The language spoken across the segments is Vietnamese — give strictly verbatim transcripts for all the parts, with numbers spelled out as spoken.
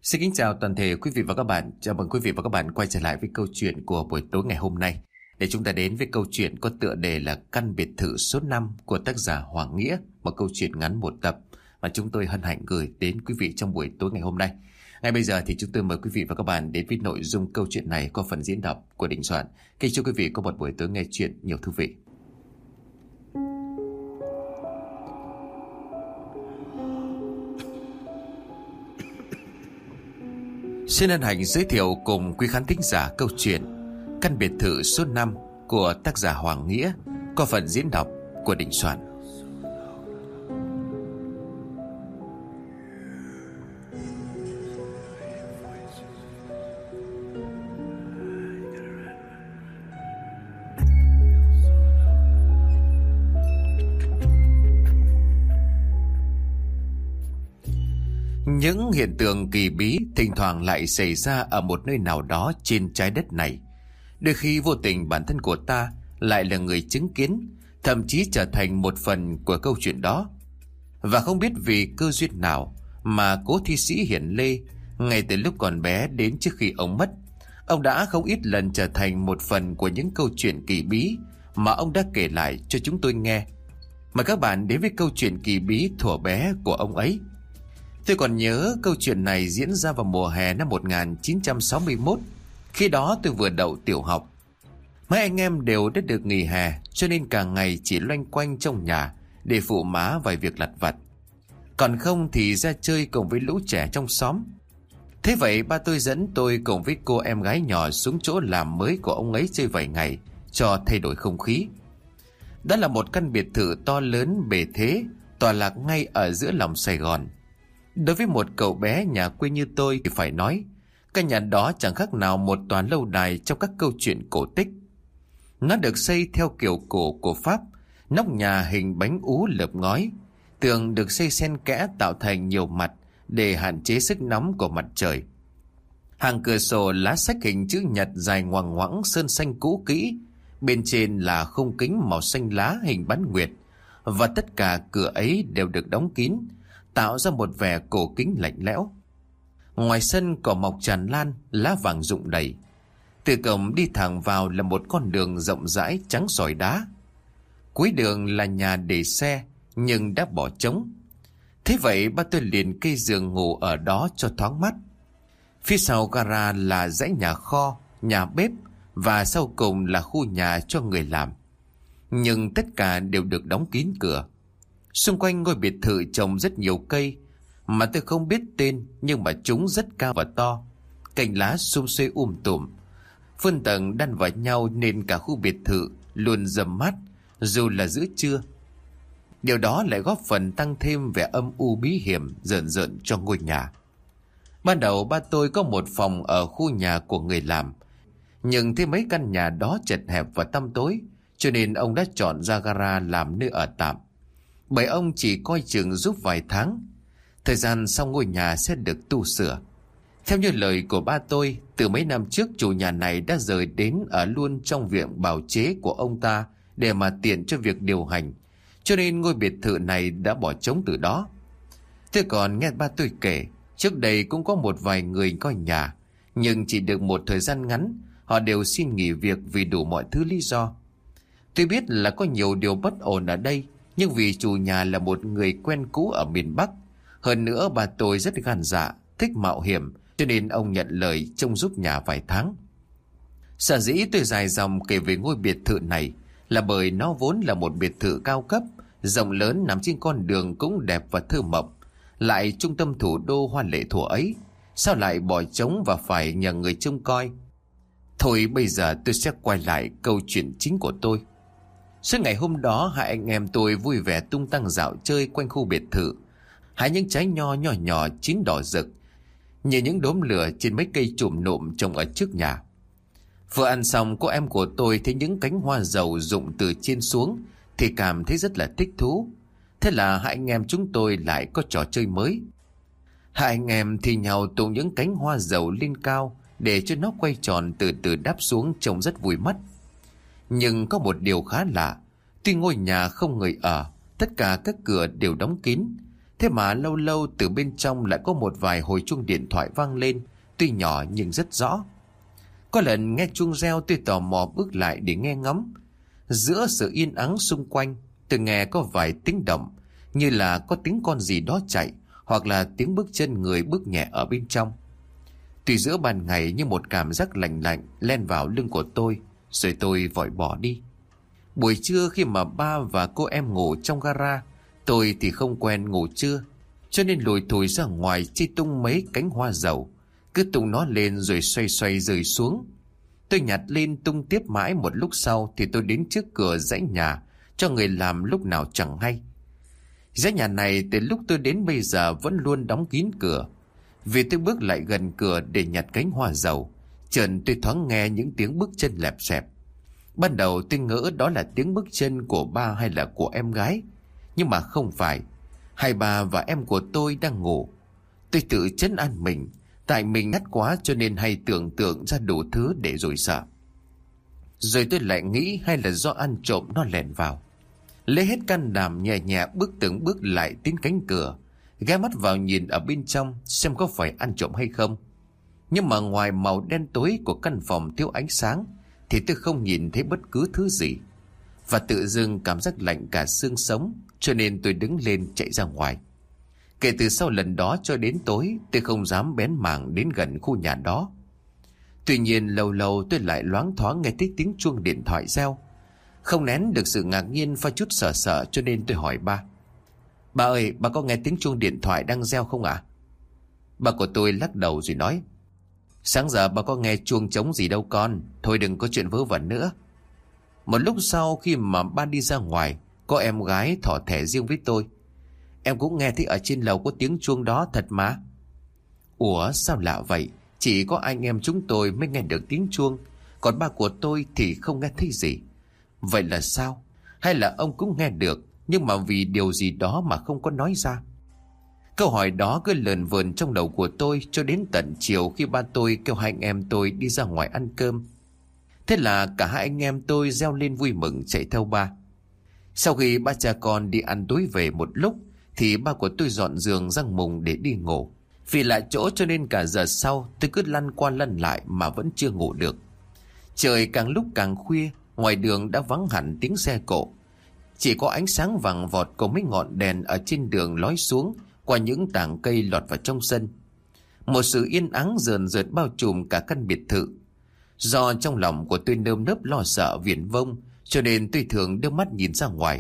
Xin kính chào toàn thể quý vị và các bạn. Chào mừng quý vị và các bạn quay trở lại với câu chuyện của buổi tối ngày hôm nay. Để chúng ta đến với câu chuyện có tựa đề là Căn biệt thự số năm của tác giả Hoàng Nghĩa. Một câu chuyện ngắn một tập mà chúng tôi hân hạnh gửi đến quý vị trong buổi tối ngày hôm nay. Ngay bây giờ thì chúng tôi mời quý vị và các bạn đến với nội dung câu chuyện này qua phần diễn đọc của Đình Soạn. Kính chúc quý vị có một buổi tối nghe chuyện nhiều thú vị. Xin hân hạnh giới thiệu cùng quý khán thính giả câu chuyện Căn biệt thự số năm của tác giả Hoàng Nghĩa qua phần diễn đọc của Đình Soạn. Những hiện tượng kỳ bí thỉnh thoảng lại xảy ra ở một nơi nào đó trên trái đất này. Đôi khi vô tình bản thân của ta lại là người chứng kiến, thậm chí trở thành một phần của câu chuyện đó. Và không biết vì cơ duyên nào mà cố thi sĩ Hiển Lê, ngay từ lúc còn bé đến trước khi ông mất, ông đã không ít lần trở thành một phần của những câu chuyện kỳ bí mà ông đã kể lại cho chúng tôi nghe. Mời các bạn đến với câu chuyện kỳ bí thuở bé của ông ấy. Tôi còn nhớ câu chuyện này diễn ra vào mùa hè năm một nghìn chín trăm sáu mươi mốt. Khi đó tôi vừa đậu tiểu học. Mấy anh em đều đã được nghỉ hè, cho nên cả ngày chỉ loanh quanh trong nhà để phụ má vài việc lặt vặt. Còn không thì ra chơi cùng với lũ trẻ trong xóm. Thế vậy ba tôi dẫn tôi cùng với cô em gái nhỏ xuống chỗ làm mới của ông ấy chơi vài ngày cho thay đổi không khí. Đó là một căn biệt thự to lớn bề thế, tọa lạc ngay ở giữa lòng Sài Gòn. Đối với một cậu bé nhà quê như tôi thì phải nói, căn nhà đó chẳng khác nào một tòa lâu đài trong các câu chuyện cổ tích. Nó được xây theo kiểu cổ của Pháp, nóc nhà hình bánh ú lợp ngói, tường được xây xen kẽ tạo thành nhiều mặt để hạn chế sức nóng của mặt trời. Hàng cửa sổ lá sách hình chữ nhật dài ngoằng ngoẵng sơn xanh cũ kỹ, bên trên là khung kính màu xanh lá hình bán nguyệt, và tất cả cửa ấy đều được đóng kín, tạo ra một vẻ cổ kính lạnh lẽo. Ngoài sân cỏ mọc tràn lan, lá vàng rụng đầy. Từ cổng đi thẳng vào là một con đường rộng rãi trắng sỏi đá. Cuối đường là nhà để xe nhưng đã bỏ trống. Thế vậy ba tôi liền kê giường ngủ ở đó cho thoáng mát. Phía sau gara là dãy nhà kho, nhà bếp, và sau cùng là khu nhà cho người làm. Nhưng tất cả đều được đóng kín cửa. Xung quanh ngôi biệt thự trồng rất nhiều cây mà tôi không biết tên, nhưng mà chúng rất cao và to. Cành lá sum xuê um tùm, phân tầng đan vào nhau nên cả khu biệt thự luôn râm mát dù là giữa trưa. Điều đó lại góp phần tăng thêm vẻ âm u bí hiểm rợn rợn cho ngôi nhà. Ban đầu ba tôi có một phòng ở khu nhà của người làm, nhưng thấy mấy căn nhà đó chật hẹp và tăm tối, cho nên ông đã chọn ra gara làm nơi ở tạm. Bởi ông chỉ coi chừng giúp vài tháng, thời gian sau ngôi nhà sẽ được tu sửa. Theo như lời của ba tôi, từ mấy năm trước chủ nhà này đã rời đến ở luôn trong viện bào chế của ông ta để mà tiện cho việc điều hành, cho nên ngôi biệt thự này đã bỏ trống từ đó. Tôi còn nghe ba tôi kể, trước đây cũng có một vài người coi nhà, nhưng chỉ được một thời gian ngắn, họ đều xin nghỉ việc vì đủ mọi thứ lý do. Tôi biết là có nhiều điều bất ổn ở đây, nhưng vì chủ nhà là một người quen cũ ở miền Bắc, hơn nữa bà tôi rất gan dạ, thích mạo hiểm, cho nên ông nhận lời trông giúp nhà vài tháng. Sở dĩ tôi dài dòng kể về ngôi biệt thự này là bởi nó vốn là một biệt thự cao cấp, rộng lớn nằm trên con đường cũng đẹp và thơ mộng, lại trung tâm thủ đô hoa lệ thuở ấy, sao lại bỏ trống và phải nhờ người trông coi. Thôi bây giờ tôi sẽ quay lại câu chuyện chính của tôi. Suốt ngày hôm đó hai anh em tôi vui vẻ tung tăng dạo chơi quanh khu biệt thự, hái những trái nho nhỏ nhỏ chín đỏ rực như những đốm lửa trên mấy cây chùm nụm trồng ở trước nhà. Vừa ăn xong, cô em của tôi thấy những cánh hoa dầu rụng từ trên xuống thì cảm thấy rất là thích thú. Thế là hai anh em chúng tôi lại có trò chơi mới. Hai anh em thì nhau tung những cánh hoa dầu lên cao để cho nó quay tròn từ từ đáp xuống, trông rất vui mắt. Nhưng có một điều khá lạ, tuy ngôi nhà không người ở, tất cả các cửa đều đóng kín, Thế mà lâu lâu từ bên trong lại có một vài hồi chuông điện thoại vang lên, tuy nhỏ nhưng rất rõ. Có lần nghe chuông reo, tôi tò mò bước lại để nghe ngóng. Giữa sự yên ắng xung quanh, tôi nghe có vài tiếng động, như là có tiếng con gì đó chạy, hoặc là tiếng bước chân người bước nhẹ ở bên trong. Tuy giữa ban ngày nhưng một cảm giác lạnh lạnh len vào lưng của tôi, rồi tôi vội bỏ đi. Buổi trưa khi mà ba và cô em ngủ trong gara, tôi thì không quen ngủ trưa, cho nên lùi thủi ra ngoài chi tung mấy cánh hoa dầu, cứ tung nó lên rồi xoay xoay rơi xuống. Tôi nhặt lên tung tiếp mãi, một lúc sau thì tôi đến trước cửa dãy nhà cho người làm lúc nào chẳng hay. Dãy nhà này từ lúc tôi đến bây giờ vẫn luôn đóng kín cửa. Vì tôi bước lại gần cửa để nhặt cánh hoa dầu, chợt tôi thoáng nghe những tiếng bước chân lẹp xẹp. Ban đầu tôi ngỡ đó là tiếng bước chân của ba hay là của em gái, nhưng mà không phải. Hai bà và em của tôi đang ngủ. Tôi tự trấn an mình, tại mình ngắt quá cho nên hay tưởng tượng ra đủ thứ để rồi sợ. Rồi tôi lại nghĩ hay là do ăn trộm nó lẻn vào. Lấy hết can đảm nhẹ nhẹ bước từng bước lại đến cánh cửa, ghé mắt vào nhìn ở bên trong xem có phải ăn trộm hay không. Nhưng mà ngoài màu đen tối của căn phòng thiếu ánh sáng thì tôi không nhìn thấy bất cứ thứ gì. Và tự dưng cảm giác lạnh cả xương sống, cho nên tôi đứng lên chạy ra ngoài. Kể từ sau lần đó cho đến tối, tôi không dám bén mảng đến gần khu nhà đó. Tuy nhiên lâu lâu tôi lại loáng thoáng nghe thấy tiếng chuông điện thoại reo. Không nén được sự ngạc nhiên và chút sợ sợ, cho nên tôi hỏi ba: "Bà ơi, bà có nghe tiếng chuông điện thoại đang reo không ạ?" À? Bà của tôi lắc đầu rồi nói: "Sáng giờ bà có nghe chuông trống gì đâu con, thôi đừng có chuyện vớ vẩn nữa." Một lúc sau khi mà ba đi ra ngoài, có em gái thỏ thẻ riêng với tôi: "Em cũng nghe thấy ở trên lầu có tiếng chuông đó thật mà." "Ủa sao lạ vậy, chỉ có anh em chúng tôi mới nghe được tiếng chuông, còn ba của tôi thì không nghe thấy gì. Vậy là sao? Hay là ông cũng nghe được, nhưng mà vì điều gì đó mà không có nói ra?" Câu hỏi đó cứ lờn vờn trong đầu của tôi cho đến tận chiều khi ba tôi kêu hai anh em tôi đi ra ngoài ăn cơm. Thế là cả hai anh em tôi reo lên vui mừng chạy theo ba. Sau khi ba cha con đi ăn tối về một lúc thì ba của tôi dọn giường răng mùng để đi ngủ. Vì lại chỗ cho nên cả giờ sau tôi cứ lăn qua lăn lại mà vẫn chưa ngủ được. Trời càng lúc càng khuya, ngoài đường đã vắng hẳn tiếng xe cộ. Chỉ có ánh sáng vàng vọt của mấy ngọn đèn ở trên đường lói xuống qua những tảng cây lọt vào trong sân. Một sự yên ắng rờn rợt bao trùm cả căn biệt thự. Do trong lòng của tôi nơm nớp lo sợ viển vông, cho nên tôi thường đưa mắt nhìn ra ngoài.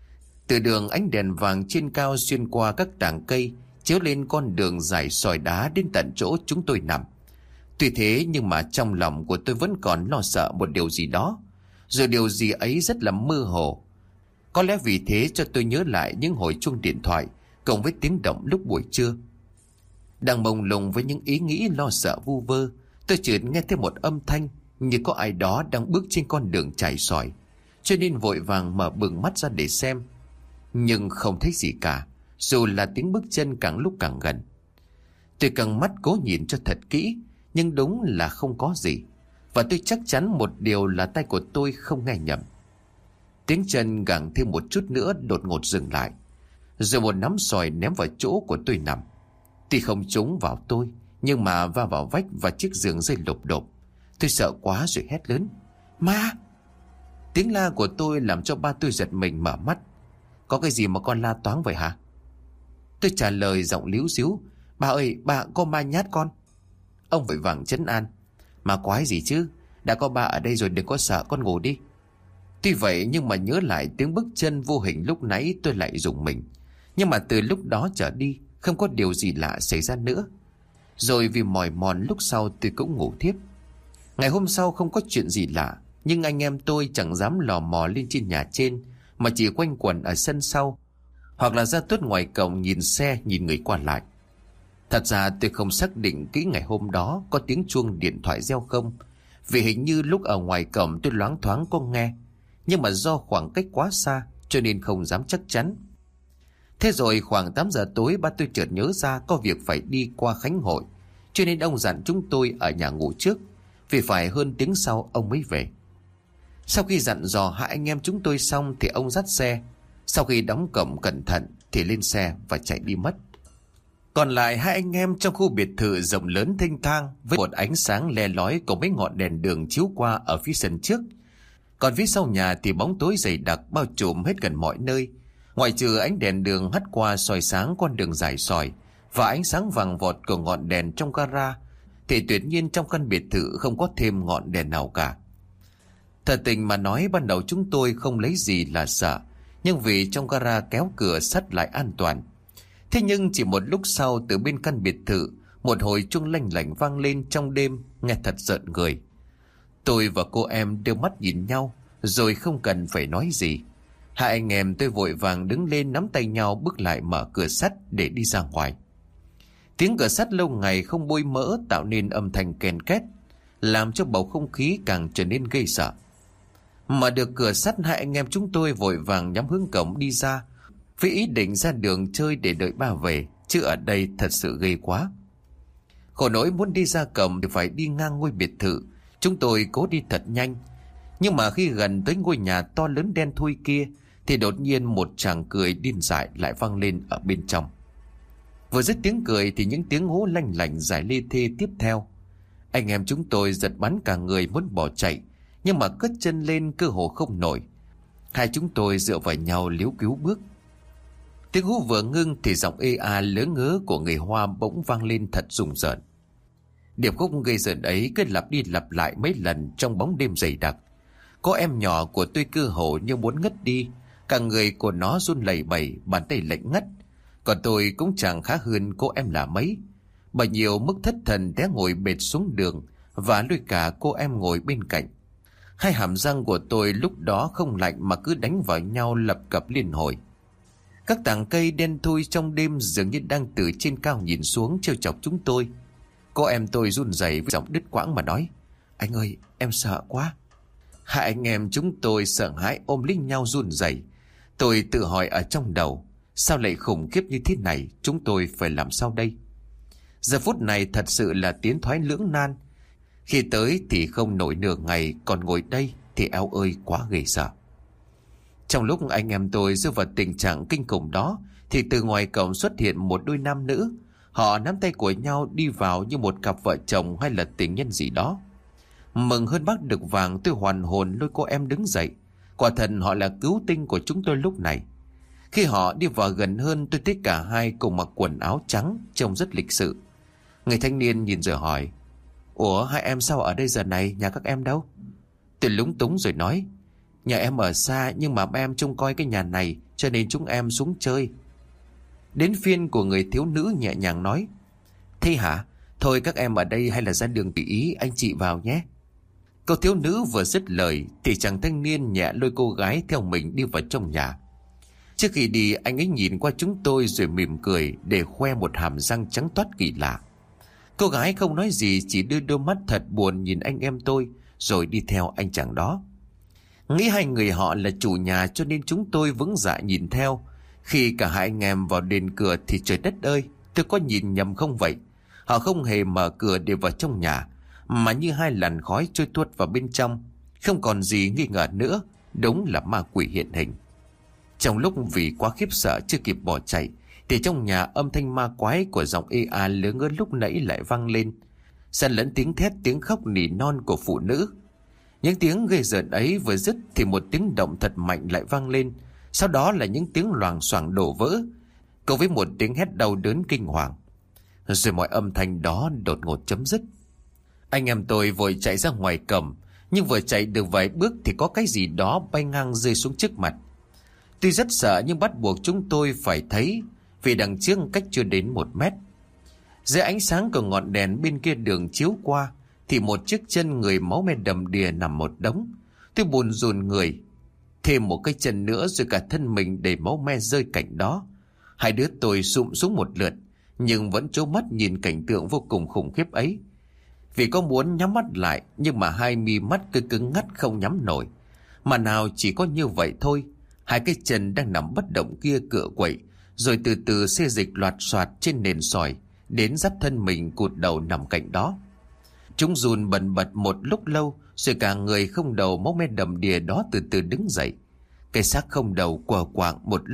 Từ đường ánh đèn vàng trên cao xuyên qua các tảng cây chiếu lên con đường dài sỏi đá đến tận chỗ chúng tôi nằm. Tuy thế nhưng mà trong lòng của tôi vẫn còn lo sợ một điều gì đó, rồi điều gì ấy rất là mơ hồ. Có lẽ vì thế cho tôi nhớ lại những hồi chuông điện thoại cộng với tiếng động lúc buổi trưa. Đang mông lung với những ý nghĩ lo sợ vu vơ, tôi chợt nghe thấy một âm thanh như có ai đó đang bước trên con đường trải sỏi, cho nên vội vàng mở bừng mắt ra để xem. Nhưng không thấy gì cả, dù là tiếng bước chân càng lúc càng gần. Tôi căng mắt cố nhìn cho thật kỹ, nhưng đúng là không có gì. Và tôi chắc chắn một điều là tay của tôi không nghe nhầm. Tiếng chân gặng thêm một chút nữa đột ngột dừng lại, rồi một nắm sỏi ném vào chỗ của tôi nằm. Tuy không trúng vào tôi, nhưng mà va vào vách và chiếc giường rơi lộp đột. Tôi sợ quá rồi hét lớn: "Ma!" Tiếng la của tôi làm cho ba tôi giật mình mở mắt. "Có cái gì mà con la toáng vậy hả?" Tôi trả lời giọng líu xíu: "Bà ơi, bà, có ma nhát con." Ông vội vàng trấn an: "Ma quái gì chứ, đã có ba ở đây rồi, đừng có sợ, con ngủ đi." Tuy vậy nhưng mà nhớ lại tiếng bước chân vô hình lúc nãy tôi lại rùng mình. Nhưng mà từ lúc đó trở đi không có điều gì lạ xảy ra nữa. Rồi vì mỏi mòn lúc sau tôi cũng ngủ thiếp. Ngày hôm sau không có chuyện gì lạ, nhưng anh em tôi chẳng dám lò mò lên trên nhà trên, mà chỉ quanh quẩn ở sân sau, hoặc là ra tuốt ngoài cổng nhìn xe nhìn người qua lại. Thật ra tôi không xác định kỹ ngày hôm đó có tiếng chuông điện thoại reo không, vì hình như lúc ở ngoài cổng tôi loáng thoáng có nghe, nhưng mà do khoảng cách quá xa cho nên không dám chắc chắn. Thế rồi khoảng tám giờ tối ba tôi chợt nhớ ra có việc phải đi qua khánh hội, cho nên ông dặn chúng tôi ở nhà ngủ trước, vì phải hơn tiếng sau ông mới về. Sau khi dặn dò hai anh em chúng tôi xong thì ông dắt xe. Sau khi đóng cổng cẩn thận thì lên xe và chạy đi mất. Còn lại hai anh em trong khu biệt thự rộng lớn thênh thang với một ánh sáng le lói của mấy ngọn đèn đường chiếu qua ở phía sân trước. Còn phía sau nhà thì bóng tối dày đặc bao trùm hết gần mọi nơi, ngoại trừ ánh đèn đường hắt qua soi sáng con đường dài sỏi và ánh sáng vàng vọt của ngọn đèn trong gara, thì tuyệt nhiên trong căn biệt thự không có thêm ngọn đèn nào cả. Thật tình mà nói, ban đầu chúng tôi không lấy gì là sợ, nhưng vì trong gara kéo cửa sắt lại an toàn. Thế nhưng chỉ một lúc sau, từ bên căn biệt thự, một hồi chuông lanh lảnh vang lên trong đêm, nghe thật rợn người. Tôi và cô em đưa mắt nhìn nhau, rồi không cần phải nói gì. Hai anh em tôi vội vàng đứng lên nắm tay nhau bước lại mở cửa sắt để đi ra ngoài. Tiếng cửa sắt lâu ngày không bôi mỡ tạo nên âm thanh ken két, làm cho bầu không khí càng trở nên gây sợ. Mở được cửa sắt, hai anh em chúng tôi vội vàng nhắm hướng cổng đi ra, với ý định ra đường chơi để đợi ba về, chứ ở đây thật sự ghê quá. Khổ nỗi muốn đi ra cổng thì phải đi ngang ngôi biệt thự. Chúng tôi cố đi thật nhanh, nhưng mà khi gần tới ngôi nhà to lớn đen thui kia thì đột nhiên một tràng cười điên dại lại vang lên ở bên trong. Vừa dứt tiếng cười thì những tiếng hú lanh lảnh dài lê thê tiếp theo. Anh em chúng tôi giật bắn cả người muốn bỏ chạy, nhưng mà cất chân lên cơ hồ không nổi. Hai chúng tôi dựa vào nhau líu cứu bước. Tiếng hú vừa ngưng thì giọng ê a lớ ngớ của người Hoa bỗng vang lên thật rùng rợn. Điệp khúc gây rợn ấy cứ lặp đi lặp lại mấy lần trong bóng đêm dày đặc. Có em nhỏ của tôi cơ hồ như muốn ngất đi, cả người của nó run lẩy bẩy, bàn tay lạnh ngắt. Còn tôi cũng chẳng khá hơn cô em là mấy. Bao nhiêu mức thất thần té ngồi bệt xuống đường và lôi cả cô em ngồi bên cạnh. Hai hàm răng của tôi lúc đó không lạnh mà cứ đánh vào nhau lập cập liên hồi. Các tảng cây đen thui trong đêm dường như đang từ trên cao nhìn xuống trêu chọc chúng tôi. Cô em tôi run rẩy với giọng đứt quãng mà nói: "Anh ơi, em sợ quá." Hai anh em chúng tôi sợ hãi ôm lấy nhau run rẩy. Tôi tự hỏi ở trong đầu, sao lại khủng khiếp như thế này, chúng tôi phải làm sao đây? Giờ phút này thật sự là tiến thoái lưỡng nan. Khi tới thì không nổi nửa ngày, còn ngồi đây thì eo ơi quá ghê sợ. Trong lúc anh em tôi rơi vào tình trạng kinh khủng đó thì từ ngoài cổng xuất hiện một đôi nam nữ. Họ nắm tay của nhau đi vào như một cặp vợ chồng hay là tình nhân gì đó. Mừng hơn bắt được vàng, tôi hoàn hồn lôi cô em đứng dậy. Quả thật họ là cứu tinh của chúng tôi lúc này. Khi họ đi vào gần hơn, tôi thấy cả hai cùng mặc quần áo trắng, trông rất lịch sự. Người thanh niên nhìn rồi hỏi: "Ủa, hai em sao ở đây giờ này, nhà các em đâu?" Tôi lúng túng rồi nói: "Nhà em ở xa, nhưng mà em trông coi cái nhà này cho nên chúng em xuống chơi." Đến phiên của người thiếu nữ nhẹ nhàng nói: "Thế hả? Thôi các em ở đây hay là ra đường tùy ý, anh chị vào nhé." Cô thiếu nữ vừa dứt lời thì chàng thanh niên nhẹ lôi cô gái theo mình đi vào trong nhà. Trước khi đi, anh ấy nhìn qua chúng tôi rồi mỉm cười để khoe một hàm răng trắng toát kỳ lạ. Cô gái không nói gì, chỉ đưa đôi mắt thật buồn nhìn anh em tôi rồi đi theo anh chàng đó. Nghĩ hai người họ là chủ nhà cho nên chúng tôi vững dạ nhìn theo. Khi cả hai anh em vào đến cửa thì trời đất ơi, tôi có nhìn nhầm không vậy? Họ không hề mở cửa để vào trong nhà, mà như hai làn khói trôi tuốt vào bên trong. Không còn gì nghi ngờ nữa, đúng là ma quỷ hiện hình. Trong lúc vì quá khiếp sợ chưa kịp bỏ chạy thì trong nhà âm thanh ma quái của giọng ê a lứa ngớ lúc nãy lại vang lên, xen lẫn tiếng thét tiếng khóc nỉ non của phụ nữ. Những tiếng ghê rợn ấy vừa dứt thì một tiếng động thật mạnh lại vang lên, sau đó là những tiếng loảng xoảng đổ vỡ cộng với một tiếng hét đau đớn kinh hoàng. Rồi mọi âm thanh đó đột ngột chấm dứt. Anh em tôi vội chạy ra ngoài cổng, nhưng vừa chạy được vài bước thì có cái gì đó bay ngang rơi xuống trước mặt. Tuy rất sợ nhưng bắt buộc chúng tôi phải thấy, vì đằng trước cách chưa đến một mét. Dưới ánh sáng của ngọn đèn bên kia đường chiếu qua thì một chiếc chân người máu me đầm đìa nằm một đống. Tôi buồn rùn người. Thêm một cái chân nữa rồi cả thân mình đầy máu me rơi cạnh đó. Hai đứa tôi sụm xuống một lượt, nhưng vẫn trố mắt nhìn cảnh tượng vô cùng khủng khiếp ấy. Vì có muốn nhắm mắt lại, nhưng mà hai mi mắt cứ cứng ngắt không nhắm nổi. Mà nào chỉ có như vậy thôi. Hai cái chân đang nằm bất động kia cựa quậy, rồi từ từ xê dịch loạt soạt trên nền sỏi, đến dắt thân mình cụt đầu nằm cạnh đó. Chúng run bần bật một lúc lâu, rồi cả người không đầu máu me đầm đìa đó từ từ đứng dậy. Cái xác không đầu quờ quạng một lúc,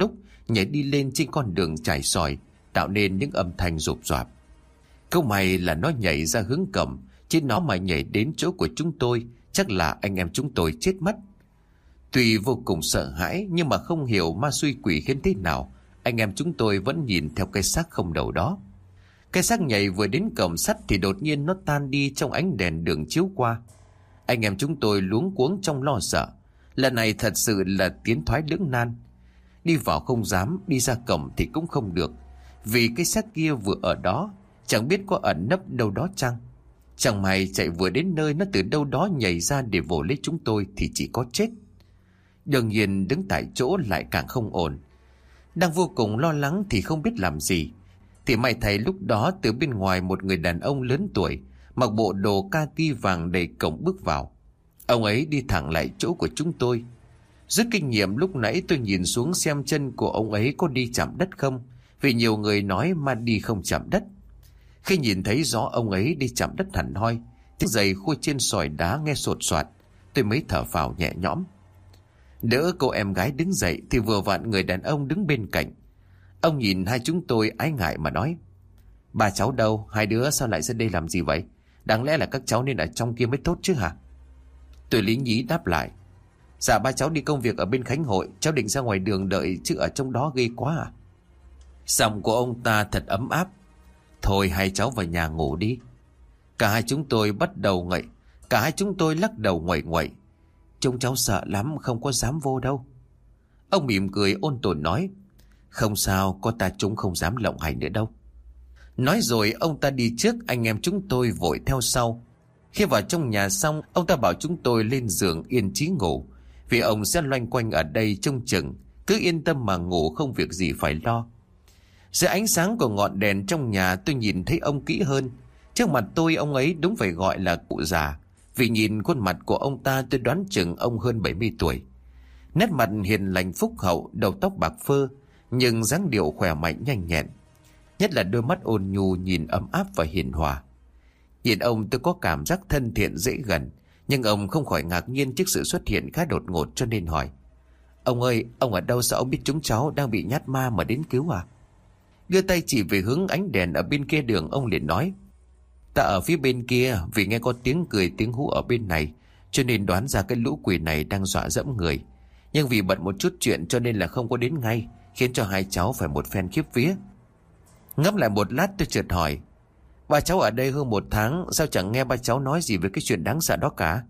nhảy đi lên trên con đường trải sỏi, tạo nên những âm thanh rộp rạp. Câu may là nó nhảy ra hướng cổng, chứ nó mà nhảy đến chỗ của chúng tôi, chắc là anh em chúng tôi chết mất. Tuy vô cùng sợ hãi, nhưng mà không hiểu ma xui quỷ khiến thế nào, anh em chúng tôi vẫn nhìn theo cái xác không đầu đó. Cái xác nhảy vừa đến cổng sắt thì đột nhiên nó tan đi trong ánh đèn đường chiếu qua. Anh em chúng tôi luống cuống trong lo sợ. Lần này thật sự là tiến thoái lưỡng nan. Đi vào không dám, đi ra cổng thì cũng không được, vì cái xác kia vừa ở đó, chẳng biết có ẩn nấp đâu đó chăng. Chẳng may chạy vừa đến nơi, nó từ đâu đó nhảy ra để vồ lấy chúng tôi thì chỉ có chết. Đương nhiên đứng tại chỗ lại càng không ổn. Đang vô cùng lo lắng thì không biết làm gì, thì may thầy lúc đó từ bên ngoài một người đàn ông lớn tuổi, mặc bộ đồ kaki vàng đầy cổng bước vào. Ông ấy đi thẳng lại chỗ của chúng tôi. Rút kinh nghiệm lúc nãy tôi nhìn xuống xem chân của ông ấy có đi chạm đất không, vì nhiều người nói ma đi không chạm đất. Khi nhìn thấy rõ ông ấy đi chạm đất hẳn hoi, tiếng giày khua trên sỏi đá nghe sột soạt, tôi mới thở phào nhẹ nhõm. Đỡ cô em gái đứng dậy thì vừa vặn người đàn ông đứng bên cạnh. Ông nhìn hai chúng tôi ái ngại mà nói: "Bà cháu đâu? Hai đứa sao lại ra đây làm gì vậy? Đáng lẽ là các cháu nên ở trong kia mới tốt chứ hả?" Tôi lý nhí đáp lại: "Dạ ba cháu đi công việc ở bên Khánh Hội, cháu định ra ngoài đường đợi chứ ở trong đó ghê quá à." Giọng của ông ta thật ấm áp: "Thôi hai cháu vào nhà ngủ đi." Cả hai chúng tôi bắt đầu ngậy, cả hai chúng tôi lắc đầu nguậy nguậy: "Chúng cháu sợ lắm, không có dám vô đâu." Ông mỉm cười ôn tồn nói: "Không sao, có ta chúng không dám lộng hành nữa đâu." Nói rồi ông ta đi trước, anh em chúng tôi vội theo sau. Khi vào trong nhà xong, ông ta bảo chúng tôi lên giường yên chí ngủ, vì ông sẽ loanh quanh ở đây trông chừng, cứ yên tâm mà ngủ, không việc gì phải lo. Dưới ánh sáng của ngọn đèn trong nhà, tôi nhìn thấy ông kỹ hơn. Trước mặt tôi ông ấy đúng phải gọi là cụ già, vì nhìn khuôn mặt của ông ta tôi đoán chừng ông hơn bảy mươi tuổi. Nét mặt hiền lành phúc hậu, đầu tóc bạc phơ, nhưng dáng điệu khỏe mạnh nhanh nhẹn. Nhất là đôi mắt ôn nhu nhìn ấm áp và hiền hòa. Nhìn ông tôi có cảm giác thân thiện dễ gần, nhưng ông không khỏi ngạc nhiên trước sự xuất hiện khá đột ngột, cho nên hỏi: "Ông ơi, ông ở đâu, sao ông biết chúng cháu đang bị nhát ma mà đến cứu à?" Đưa tay chỉ về hướng ánh đèn ở bên kia đường, ông liền nói: "Ta ở phía bên kia, vì nghe có tiếng cười tiếng hú ở bên này, cho nên đoán ra cái lũ quỷ này đang dọa dẫm người. Nhưng vì bận một chút chuyện cho nên là không có đến ngay, khiến cho hai cháu phải một phen khiếp vía." Ngẫm lại một lát tôi chợt hỏi: "Ba cháu ở đây hơn một tháng, sao chẳng nghe ba cháu nói gì về cái chuyện đáng sợ đó cả?"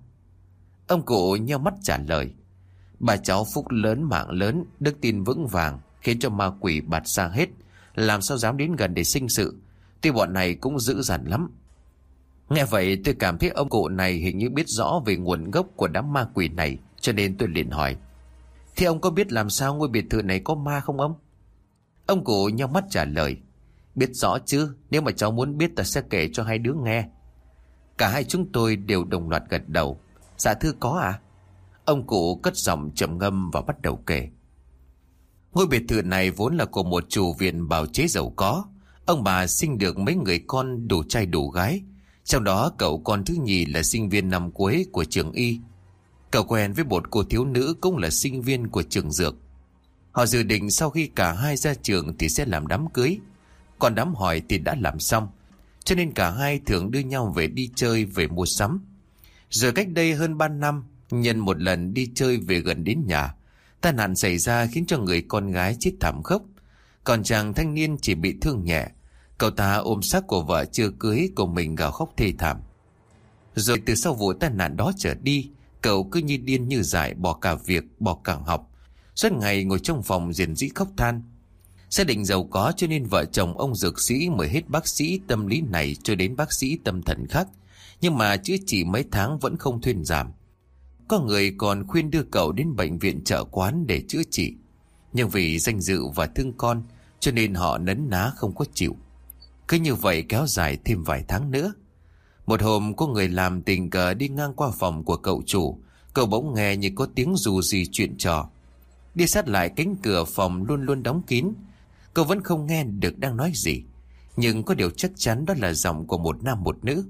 Ông cụ nheo mắt trả lời: "Ba cháu phúc lớn mạng lớn, đức tin vững vàng, khiến cho ma quỷ bạt xa hết, làm sao dám đến gần để sinh sự. Tuy bọn này cũng dữ dằn lắm." Nghe vậy tôi cảm thấy ông cụ này hình như biết rõ về nguồn gốc của đám ma quỷ này, cho nên tôi liền hỏi: "Thì ông có biết làm sao ngôi biệt thự này có ma không ông?" Ông cụ nheo mắt trả lời: "Biết rõ chứ, nếu mà cháu muốn biết ta sẽ kể cho hai đứa nghe." Cả hai chúng tôi đều đồng loạt gật đầu: "Dạ thưa có à." Ông cụ cất giọng trầm ngâm và bắt đầu kể. Ngôi biệt thự này vốn là của một chủ viện bào chế giàu có. Ông bà sinh được mấy người con đủ trai đủ gái, trong đó cậu con thứ nhì là sinh viên năm cuối của trường y. Cậu quen với một cô thiếu nữ cũng là sinh viên của trường dược. Họ dự định sau khi cả hai ra trường thì sẽ làm đám cưới, còn đám hỏi thì đã làm xong, cho nên cả hai thường đưa nhau về đi chơi, về mua sắm. Rồi cách đây hơn ba năm, nhân một lần đi chơi về gần đến nhà, tai nạn xảy ra khiến cho người con gái chết thảm khốc, còn chàng thanh niên chỉ bị thương nhẹ. Cậu ta ôm xác của vợ chưa cưới của mình gào khóc thê thảm. Rồi từ sau vụ tai nạn đó trở đi, cậu cứ như điên như dại, bỏ cả việc, bỏ cả học, suốt ngày ngồi trong phòng rền rĩ khóc than. Gia đình giàu có cho nên vợ chồng ông dược sĩ mời hết bác sĩ tâm lý này cho đến bác sĩ tâm thần khác, nhưng mà chữa trị mấy tháng vẫn không thuyên giảm. Có người còn khuyên đưa cậu đến bệnh viện Chợ Quán để chữa trị, nhưng vì danh dự và thương con cho nên họ nấn ná không có chịu. Cứ như vậy kéo dài thêm vài tháng nữa. Một hôm có người làm tình cờ đi ngang qua phòng của cậu chủ, cậu bỗng nghe như có tiếng dù gì chuyện trò. Đi sát lại, cánh cửa phòng luôn luôn đóng kín. Cậu vẫn không nghe được đang nói gì, nhưng có điều chắc chắn đó là giọng của một nam một nữ.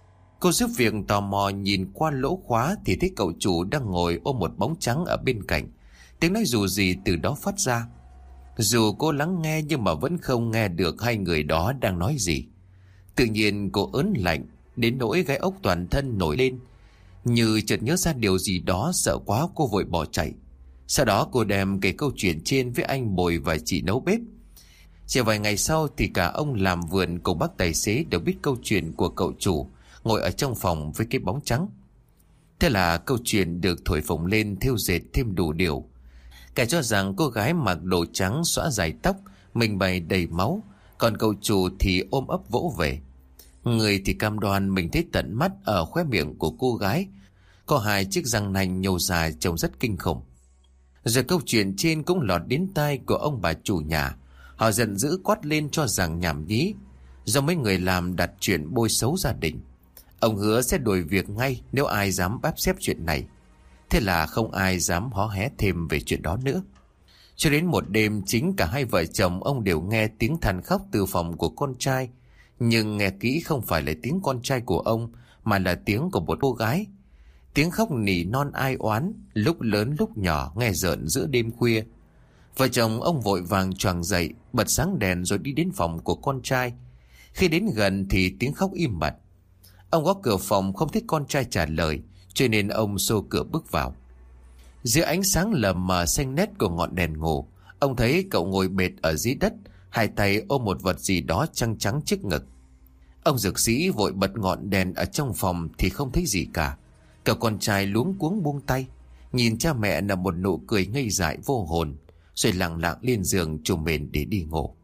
Cô giúp việc tò mò nhìn qua lỗ khóa thì thấy cậu chủ đang ngồi ôm một bóng trắng ở bên cạnh. Tiếng nói dù gì từ đó phát ra. Dù cô lắng nghe nhưng mà vẫn không nghe được hai người đó đang nói gì. Tự nhiên cô ớn lạnh đến nỗi gáy ốc toàn thân nổi lên. Như chợt nhớ ra điều gì đó, sợ quá cô vội bỏ chạy. Sau đó cô đem kể câu chuyện trên với anh Bồi và chị nấu bếp. Chỉ vài ngày sau thì cả ông làm vườn cùng bác tài xế đều biết câu chuyện của cậu chủ ngồi ở trong phòng với cái bóng trắng. Thế là câu chuyện được thổi phồng lên, thêu dệt thêm đủ điều. Kẻ cho rằng cô gái mặc đồ trắng xõa dài tóc, mình bày đầy máu, còn cậu chủ thì ôm ấp vỗ về. Người thì cam đoan mình thấy tận mắt ở khóe miệng của cô gái có hai chiếc răng nanh nhô dài trông rất kinh khủng. Rồi câu chuyện trên cũng lọt đến tai của ông bà chủ nhà. Họ giận dữ quát lên cho rằng nhảm nhí, do mấy người làm đặt chuyện bôi xấu gia đình. Ông hứa sẽ đuổi việc ngay nếu ai dám báp xếp chuyện này. Thế là không ai dám hó hé thêm về chuyện đó nữa. Cho đến một đêm, chính cả hai vợ chồng ông đều nghe tiếng than khóc từ phòng của con trai. Nhưng nghe kỹ không phải là tiếng con trai của ông, mà là tiếng của một cô gái. Tiếng khóc nỉ non ai oán, lúc lớn lúc nhỏ, nghe rợn giữa đêm khuya. Vợ chồng ông vội vàng choàng dậy, bật sáng đèn rồi đi đến phòng của con trai. Khi đến gần thì tiếng khóc im bặt. Ông gõ cửa phòng không thấy con trai trả lời, cho nên ông xô cửa bước vào. Dưới ánh sáng lờ mờ xanh nét của ngọn đèn ngủ, ông thấy cậu ngồi bệt ở dưới đất, hai tay ôm một vật gì đó trắng trắng trước ngực. Ông dược sĩ vội bật ngọn đèn ở trong phòng thì không thấy gì cả. Cậu con trai luống cuống buông tay, nhìn cha mẹ là một nụ cười ngây dại vô hồn, rồi lặng lặng lên giường trùm mền để đi ngủ.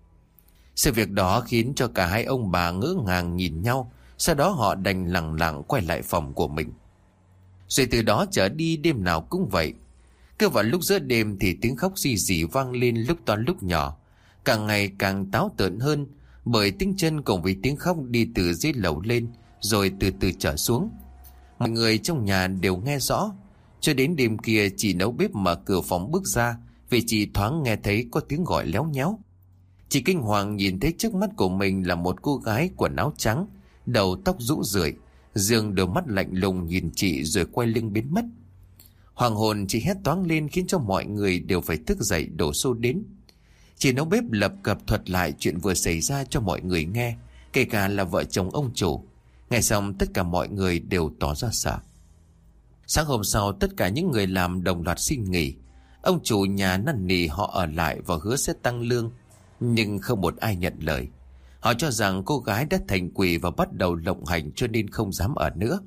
Sự việc đó khiến cho cả hai ông bà ngỡ ngàng nhìn nhau. Sau đó họ đành lặng lặng quay lại phòng của mình. Rồi từ đó trở đi đêm nào cũng vậy. Cứ vào lúc giữa đêm thì tiếng khóc rì rì vang lên lúc to lúc nhỏ, càng ngày càng táo tợn hơn, bởi tiếng chân cùng với tiếng khóc đi từ dưới lầu lên rồi từ từ trở xuống. Mọi người trong nhà đều nghe rõ. Cho đến đêm kia, chị nấu bếp mở cửa phòng bước ra, vì chị thoáng nghe thấy có tiếng gọi léo nhéo. Chị kinh hoàng nhìn thấy trước mắt của mình là một cô gái quần áo trắng, đầu tóc rũ rượi, dương đôi mắt lạnh lùng nhìn chị rồi quay lưng biến mất. Hoàng hồn chị hét toáng lên khiến cho mọi người đều phải thức dậy đổ xô đến. Chị nấu bếp lập cập thuật lại chuyện vừa xảy ra cho mọi người nghe, kể cả là vợ chồng ông chủ. Nghe xong tất cả mọi người đều tỏ ra sợ. Sáng hôm sau, tất cả những người làm đồng loạt xin nghỉ. Ông chủ nhà năn nỉ họ ở lại và hứa sẽ tăng lương, nhưng không một ai nhận lời. Họ cho rằng cô gái đã thành quỷ và bắt đầu lộng hành, cho nên không dám ở nữa.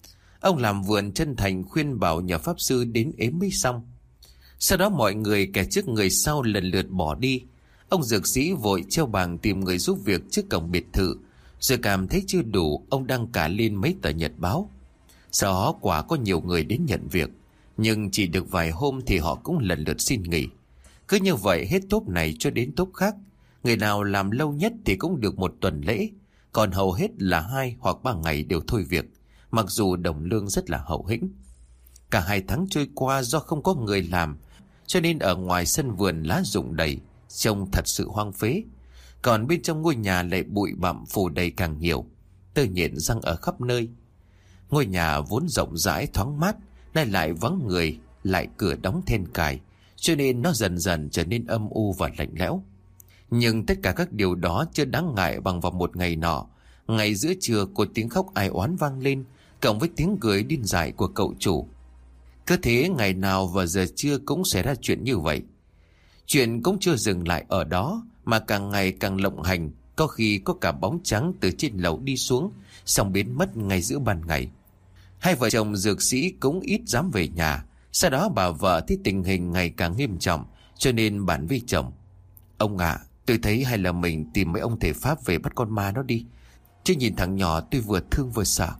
Ông làm vườn chân thành khuyên bảo nhờ pháp sư đến ếm mới xong. Sau đó mọi người kẻ trước người sau lần lượt bỏ đi. Ông dược sĩ vội treo bảng tìm người giúp việc trước cổng biệt thự. Rồi cảm thấy chưa đủ, ông đăng cả lên mấy tờ nhật báo. Sau đó quả có nhiều người đến nhận việc, nhưng chỉ được vài hôm thì họ cũng lần lượt xin nghỉ. Cứ như vậy hết tốp này cho đến tốp khác. Người nào làm lâu nhất thì cũng được một tuần lễ, còn hầu hết là hai hoặc ba ngày đều thôi việc, mặc dù đồng lương rất là hậu hĩnh. Cả hai tháng trôi qua, do không có người làm, cho nên ở ngoài sân vườn lá rụng đầy, trông thật sự hoang phế. Còn bên trong ngôi nhà lại bụi bặm phủ đầy càng nhiều, tơ nhện răng ở khắp nơi. Ngôi nhà vốn rộng rãi thoáng mát, nay lại vắng người, lại cửa đóng then cài, cho nên nó dần dần trở nên âm u và lạnh lẽo. Nhưng tất cả các điều đó chưa đáng ngại bằng vào một ngày nọ. Ngày giữa trưa, có tiếng khóc ai oán vang lên, cộng với tiếng cười điên dại của cậu chủ. Cứ thế ngày nào vào giờ trưa cũng xảy ra chuyện như vậy. Chuyện cũng chưa dừng lại ở đó, mà càng ngày càng lộng hành. Có khi có cả bóng trắng từ trên lầu đi xuống, xong biến mất ngay giữa ban ngày. Hai vợ chồng dược sĩ cũng ít dám về nhà. Sau đó bà vợ thấy tình hình ngày càng nghiêm trọng, cho nên bản với chồng: "Ông ạ, à, tôi thấy hay là mình tìm mấy ông thể pháp về bắt con ma nó đi. Chứ nhìn thằng nhỏ tôi vừa thương vừa sợ."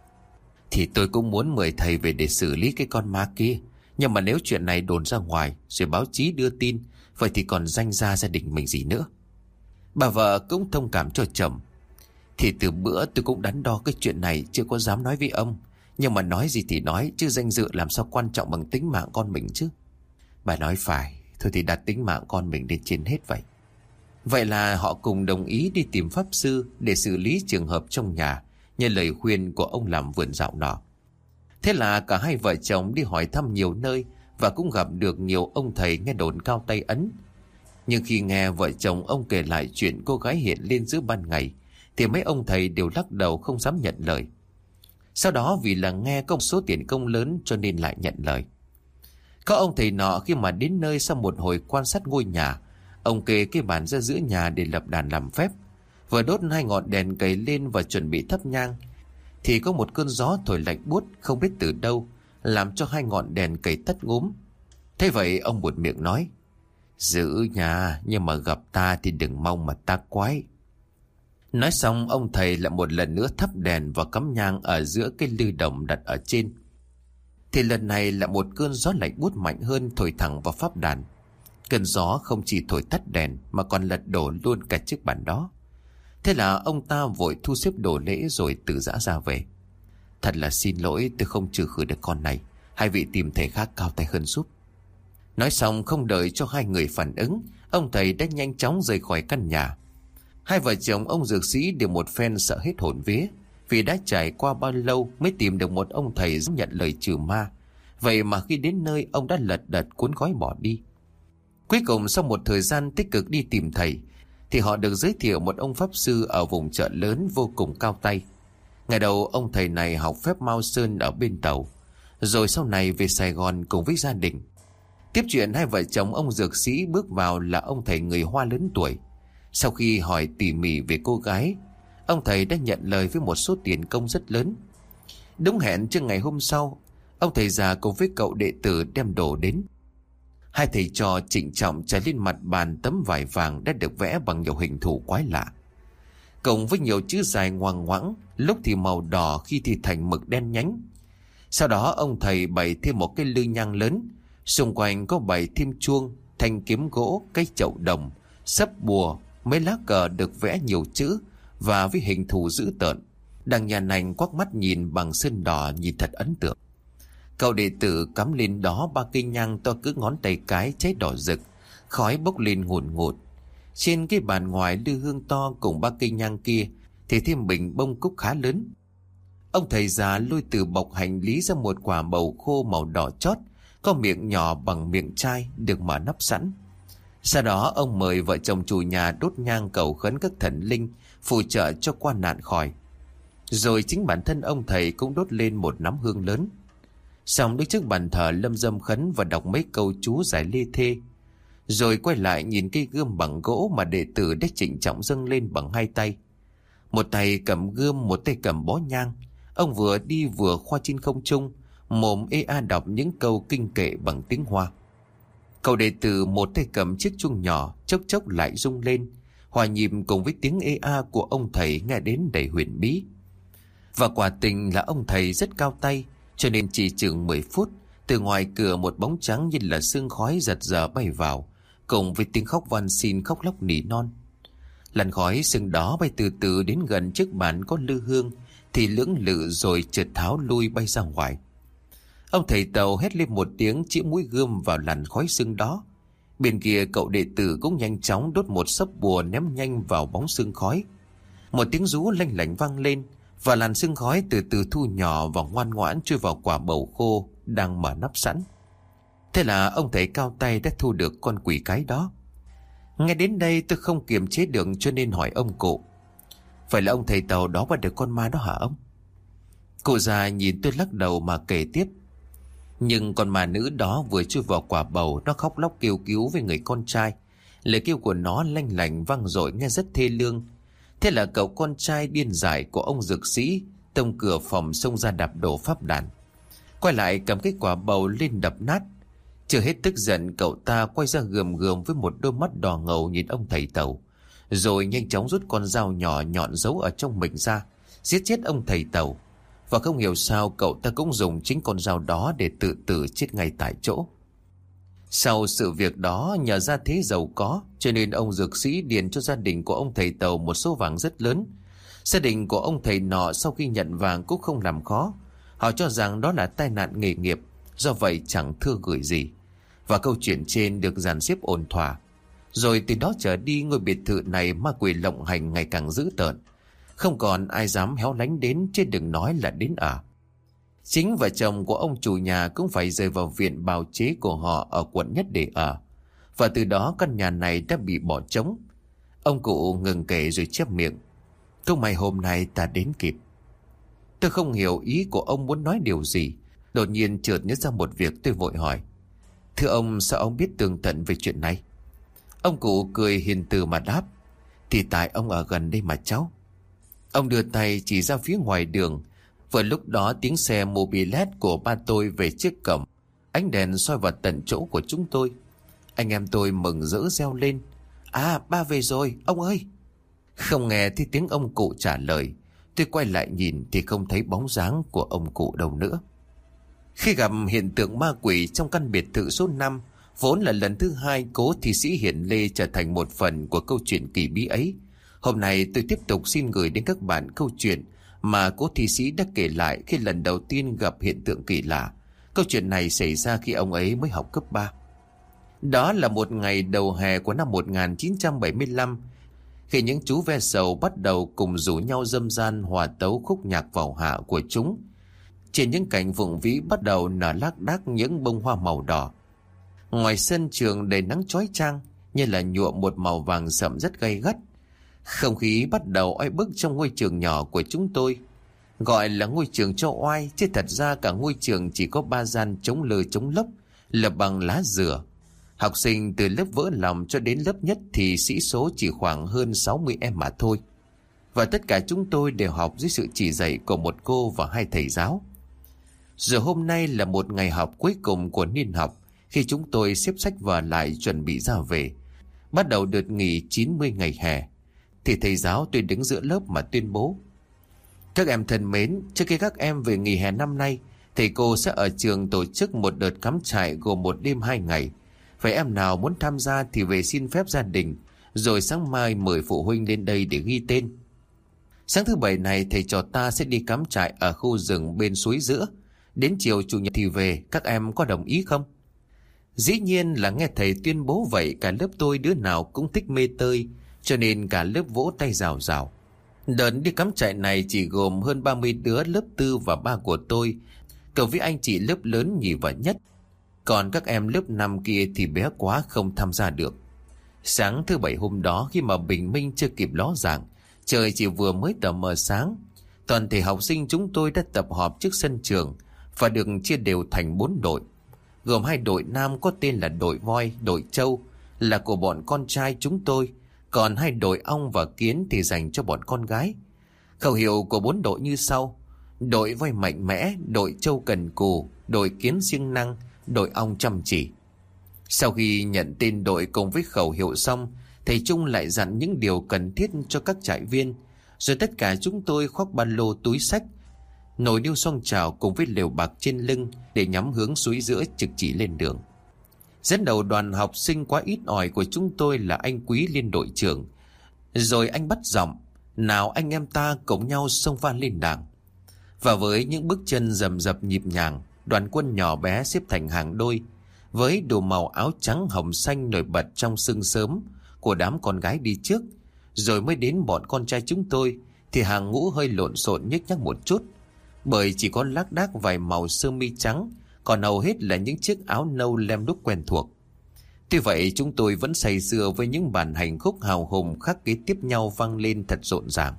"Thì tôi cũng muốn mời thầy về để xử lý cái con ma kia. Nhưng mà nếu chuyện này đồn ra ngoài, rồi báo chí đưa tin, vậy thì còn danh gia gia đình mình gì nữa." Bà vợ cũng thông cảm cho chồng: "Thì từ bữa tôi cũng đắn đo cái chuyện này, chưa có dám nói với ông. Nhưng mà nói gì thì nói, chứ danh dự làm sao quan trọng bằng tính mạng con mình chứ." Bà nói phải, thôi thì đặt tính mạng con mình lên trên hết vậy. Vậy là họ cùng đồng ý đi tìm pháp sư để xử lý trường hợp trong nhà, như lời khuyên của ông làm vườn dạo nọ. Thế là cả hai vợ chồng đi hỏi thăm nhiều nơi, và cũng gặp được nhiều ông thầy nghe đồn cao tay ấn. Nhưng khi nghe vợ chồng ông kể lại chuyện cô gái hiện lên giữa ban ngày thì mấy ông thầy đều lắc đầu không dám nhận lời. Sau đó vì là nghe có một số tiền công lớn cho nên lại nhận lời. Có ông thầy nọ khi mà đến nơi sau một hồi quan sát ngôi nhà, ông kê cái bàn ra giữa nhà để lập đàn làm phép. Vừa đốt hai ngọn đèn cầy lên và chuẩn bị thắp nhang thì có một cơn gió thổi lạnh buốt không biết từ đâu, làm cho hai ngọn đèn cầy tắt ngúm. Thế vậy ông buột miệng nói: "Giữ nhà, nhưng mà gặp ta thì đừng mong mà ta quái." Nói xong ông thầy lại một lần nữa thắp đèn và cắm nhang ở giữa cái lư đồng đặt ở trên. Thì lần này là một cơn gió lạnh buốt mạnh hơn thổi thẳng vào pháp đàn. Cơn gió không chỉ thổi tắt đèn mà còn lật đổ luôn cả chiếc bàn đó. Thế là ông ta vội thu xếp đồ lễ rồi từ giã ra về. "Thật là xin lỗi, tôi không trừ khử được con này. Hai vị tìm thầy khác cao tay hơn giúp." Nói xong không đợi cho hai người phản ứng, ông thầy đã nhanh chóng rời khỏi căn nhà. Hai vợ chồng ông dược sĩ đều một phen sợ hết hồn vía, vì đã trải qua bao lâu mới tìm được một ông thầy dám nhận lời trừ ma. Vậy mà khi đến nơi ông đã lật đật cuốn gói bỏ đi. Cuối cùng sau một thời gian tích cực đi tìm thầy thì họ được giới thiệu một ông pháp sư ở vùng chợ lớn vô cùng cao tay. Ngày đầu ông thầy này học phép Mao Sơn ở bên Tàu, rồi sau này về Sài Gòn cùng với gia đình. Tiếp chuyện hai vợ chồng ông dược sĩ bước vào là ông thầy người Hoa lớn tuổi. Sau khi hỏi tỉ mỉ về cô gái, ông thầy đã nhận lời với một số tiền công rất lớn. Đúng hẹn trước ngày hôm sau, ông thầy già cùng với cậu đệ tử đem đồ đến. Hai thầy trò trịnh trọng trải lên mặt bàn tấm vải vàng đã được vẽ bằng nhiều hình thù quái lạ, cộng với nhiều chữ dài ngoằng ngoãng, lúc thì màu đỏ, khi thì thành mực đen nhánh. Sau đó ông thầy bày thêm một cái lư nhang lớn, xung quanh có bày thêm chuông, thanh kiếm gỗ, cây chậu đồng, sấp bùa, mấy lá cờ được vẽ nhiều chữ và với hình thù dữ tợn. Đằng nhà nành quắc mắt nhìn bằng sơn đỏ nhìn thật ấn tượng. Cậu đệ tử cắm lên đó ba cây nhang to cỡ ngón tay cái cháy đỏ rực, khói bốc lên ngùn ngụt. Trên cái bàn ngoài lư hương to cùng ba cây nhang kia thì thêm bình bông cúc khá lớn. Ông thầy già lôi từ bọc hành lý ra một quả bầu khô màu đỏ chót, có miệng nhỏ bằng miệng chai được mở nắp sẵn. Sau đó ông mời vợ chồng chủ nhà đốt nhang cầu khấn các thần linh phù trợ cho qua nạn khỏi. Rồi chính bản thân ông thầy cũng đốt lên một nắm hương lớn. Xong đứng trước bàn thờ lâm dâm khấn và đọc mấy câu chú giải lê thê. Rồi quay lại nhìn cây gươm bằng gỗ mà đệ tử đã trịnh trọng dâng lên bằng hai tay. Một tay cầm gươm, một tay cầm bó nhang. Ông vừa đi vừa khoa trên không trung, mồm ê a đọc những câu kinh kệ bằng tiếng Hoa. Cậu đệ tử một tay cầm chiếc chuông nhỏ, chốc chốc lại rung lên, hòa nhịp cùng với tiếng ê a của ông thầy nghe đến đầy huyền bí. Và quả tình là ông thầy rất cao tay, cho nên chỉ chừng mười phút, từ ngoài cửa một bóng trắng như là sương khói giật giờ bay vào, cùng với tiếng khóc van xin khóc lóc nỉ non. Làn khói sương đó bay từ từ đến gần chiếc bàn có lư hương thì lưỡng lự rồi chợt tháo lui bay ra ngoài. Ông thầy Tàu hét lên một tiếng, chĩa mũi gươm vào làn khói sương đó. Bên kia cậu đệ tử cũng nhanh chóng đốt một xấp bùa ném nhanh vào bóng sương khói. Một tiếng rú lanh lảnh vang lên và làn sương khói từ từ thu nhỏ và ngoan ngoãn chui vào quả bầu khô đang mở nắp sẵn. Thế là ông thầy cao tay đã thu được con quỷ cái đó. Nghe đến đây tôi không kiềm chế được cho nên hỏi ông cụ: "Vậy là ông thầy Tàu đó bắt được con ma đó hả ông?" Cụ già nhìn tôi lắc đầu mà kể tiếp: "Nhưng con ma nữ đó vừa chui vào quả bầu, nó khóc lóc kêu cứu với người con trai. Lời kêu của nó lanh lảnh vang dội nghe rất thê lương. Thế là cậu con trai điên dại của ông dược sĩ tông cửa phòng xông ra đạp đổ pháp đàn, quay lại cầm cái quả bầu lên đập nát. Chưa hết tức giận, cậu ta quay ra gườm gườm với một đôi mắt đỏ ngầu nhìn ông thầy Tàu, rồi nhanh chóng rút con dao nhỏ nhọn giấu ở trong mình ra, giết chết ông thầy Tàu. Và không hiểu sao cậu ta cũng dùng chính con dao đó để tự tử chết ngay tại chỗ." Sau sự việc đó, nhờ gia thế giàu có cho nên ông dược sĩ điền cho gia đình của ông thầy Tàu một số vàng rất lớn. Gia đình của ông thầy nọ sau khi nhận vàng cũng không làm khó. Họ cho rằng đó là tai nạn nghề nghiệp, do vậy chẳng thưa gửi gì. Và câu chuyện trên được dàn xếp ổn thỏa. Rồi từ đó trở đi, ngôi biệt thự này ma quỷ lộng hành ngày càng dữ tợn, không còn ai dám héo lánh đến, chứ đừng nói là đến ở. Chính vợ chồng của ông chủ nhà cũng phải rời vào viện bào chế của họ ở quận nhất để ở. và từ đó căn nhà này đã bị bỏ trống. Ông cụ ngừng kể rồi chép miệng: "Cũng may hôm nay ta đến kịp." Tôi không hiểu ý của ông muốn nói điều gì. Đột nhiên chợt nhớ ra một việc, tôi vội hỏi: "Thưa ông, sao ông biết tường tận về chuyện này?" Ông cụ cười hiền từ mà đáp: "Thì tại ông ở gần đây mà cháu." Ông đưa tay chỉ ra phía ngoài đường. Vừa lúc đó tiếng xe mobilet của ba tôi về trước cổng. Ánh đèn soi vào tận chỗ của chúng tôi. Anh em tôi mừng rỡ reo lên: "À, ba về rồi, ông ơi!" Không nghe thấy tiếng ông cụ trả lời. Tôi quay lại nhìn thì không thấy bóng dáng của ông cụ đâu nữa. Khi gặp hiện tượng ma quỷ trong căn biệt thự số năm, vốn là lần thứ hai cố thi sĩ Hiển Lê trở thành một phần của câu chuyện kỳ bí ấy, hôm nay tôi tiếp tục xin gửi đến các bạn câu chuyện mà cố thi sĩ đã kể lại khi lần đầu tiên gặp hiện tượng kỳ lạ. Câu chuyện này xảy ra khi ông ấy mới học cấp ba. Đó là một ngày đầu hè của năm một nghìn chín trăm bảy mươi lăm, khi những chú ve sầu bắt đầu cùng rủ nhau dâm gian hòa tấu khúc nhạc vào hạ của chúng. Trên những cành phượng vĩ bắt đầu nở lác đác những bông hoa màu đỏ. Ngoài sân trường đầy nắng chói chang, như là nhuộm một màu vàng sậm rất gay gắt. Không khí bắt đầu oi bức trong ngôi trường nhỏ của chúng tôi. Gọi là ngôi trường cho oai, chứ thật ra cả ngôi trường chỉ có ba gian chống lơ chống lốc, lập bằng lá dừa. Học sinh từ lớp vỡ lòng cho đến lớp nhất thì sĩ số chỉ khoảng hơn sáu mươi em mà thôi. Và tất cả chúng tôi đều học dưới sự chỉ dạy của một cô và hai thầy giáo. Giờ hôm nay là một ngày học cuối cùng của niên học. Khi chúng tôi xếp sách vở lại chuẩn bị ra về, bắt đầu đợt nghỉ chín mươi ngày hè, thì thầy giáo tôi đứng giữa lớp mà tuyên bố: "Các em thân mến, trước khi các em về nghỉ hè năm nay, thầy cô sẽ ở trường tổ chức một đợt cắm trại gồm một đêm hai ngày. Vậy em nào muốn tham gia thì về xin phép gia đình, rồi sáng mai mời phụ huynh lên đây để ghi tên. Sáng thứ bảy này thầy trò ta sẽ đi cắm trại ở khu rừng bên suối Giữa. Đến chiều chủ nhật thì về, các em có đồng ý không?" Dĩ nhiên là nghe thầy tuyên bố vậy, cả lớp tôi đứa nào cũng thích mê tơi, cho nên cả lớp vỗ tay rào rào. Đợt đi cắm trại này chỉ gồm hơn ba mươi đứa lớp tư và ba của tôi, cộng với anh chị lớp lớn nhì và nhất. Còn các em lớp năm kia thì bé quá không tham gia được. Sáng thứ bảy hôm đó, khi mà bình minh chưa kịp ló dạng, trời chỉ vừa mới tờ mờ sáng, toàn thể học sinh chúng tôi đã tập họp trước sân trường và được chia đều thành bốn đội. Gồm hai đội nam có tên là đội voi, đội trâu là của bọn con trai chúng tôi, còn hai đội ong và kiến thì dành cho bọn con gái. Khẩu hiệu của bốn đội như sau: đội voi mạnh mẽ, đội trâu cần cù, đội kiến siêng năng, đội ong chăm chỉ. Sau khi nhận tên đội cùng với khẩu hiệu xong, thầy Trung lại dặn những điều cần thiết cho các trại viên, rồi tất cả chúng tôi khoác ba lô túi xách, nồi niêu xoong chảo cùng với lều bạc trên lưng để nhắm hướng suối Giữa trực chỉ lên đường. Dẫn đầu đoàn học sinh quá ít ỏi của chúng tôi là anh Quý liên đội trưởng. Rồi anh bắt giọng: "Nào anh em ta cùng nhau xông pha lên đàng." Và với những bước chân rầm rập nhịp nhàng, đoàn quân nhỏ bé xếp thành hàng đôi, với đồ màu áo trắng hồng xanh nổi bật trong sương sớm của đám con gái đi trước. Rồi mới đến bọn con trai chúng tôi, thì hàng ngũ hơi lộn xộn nhếch nhác một chút, bởi chỉ có lác đác vài màu sơ mi trắng, còn hầu hết là những chiếc áo nâu lem đúc quen thuộc. Tuy vậy chúng tôi vẫn say sưa với những bản hành khúc hào hùng khắc kế tiếp nhau vang lên thật rộn ràng.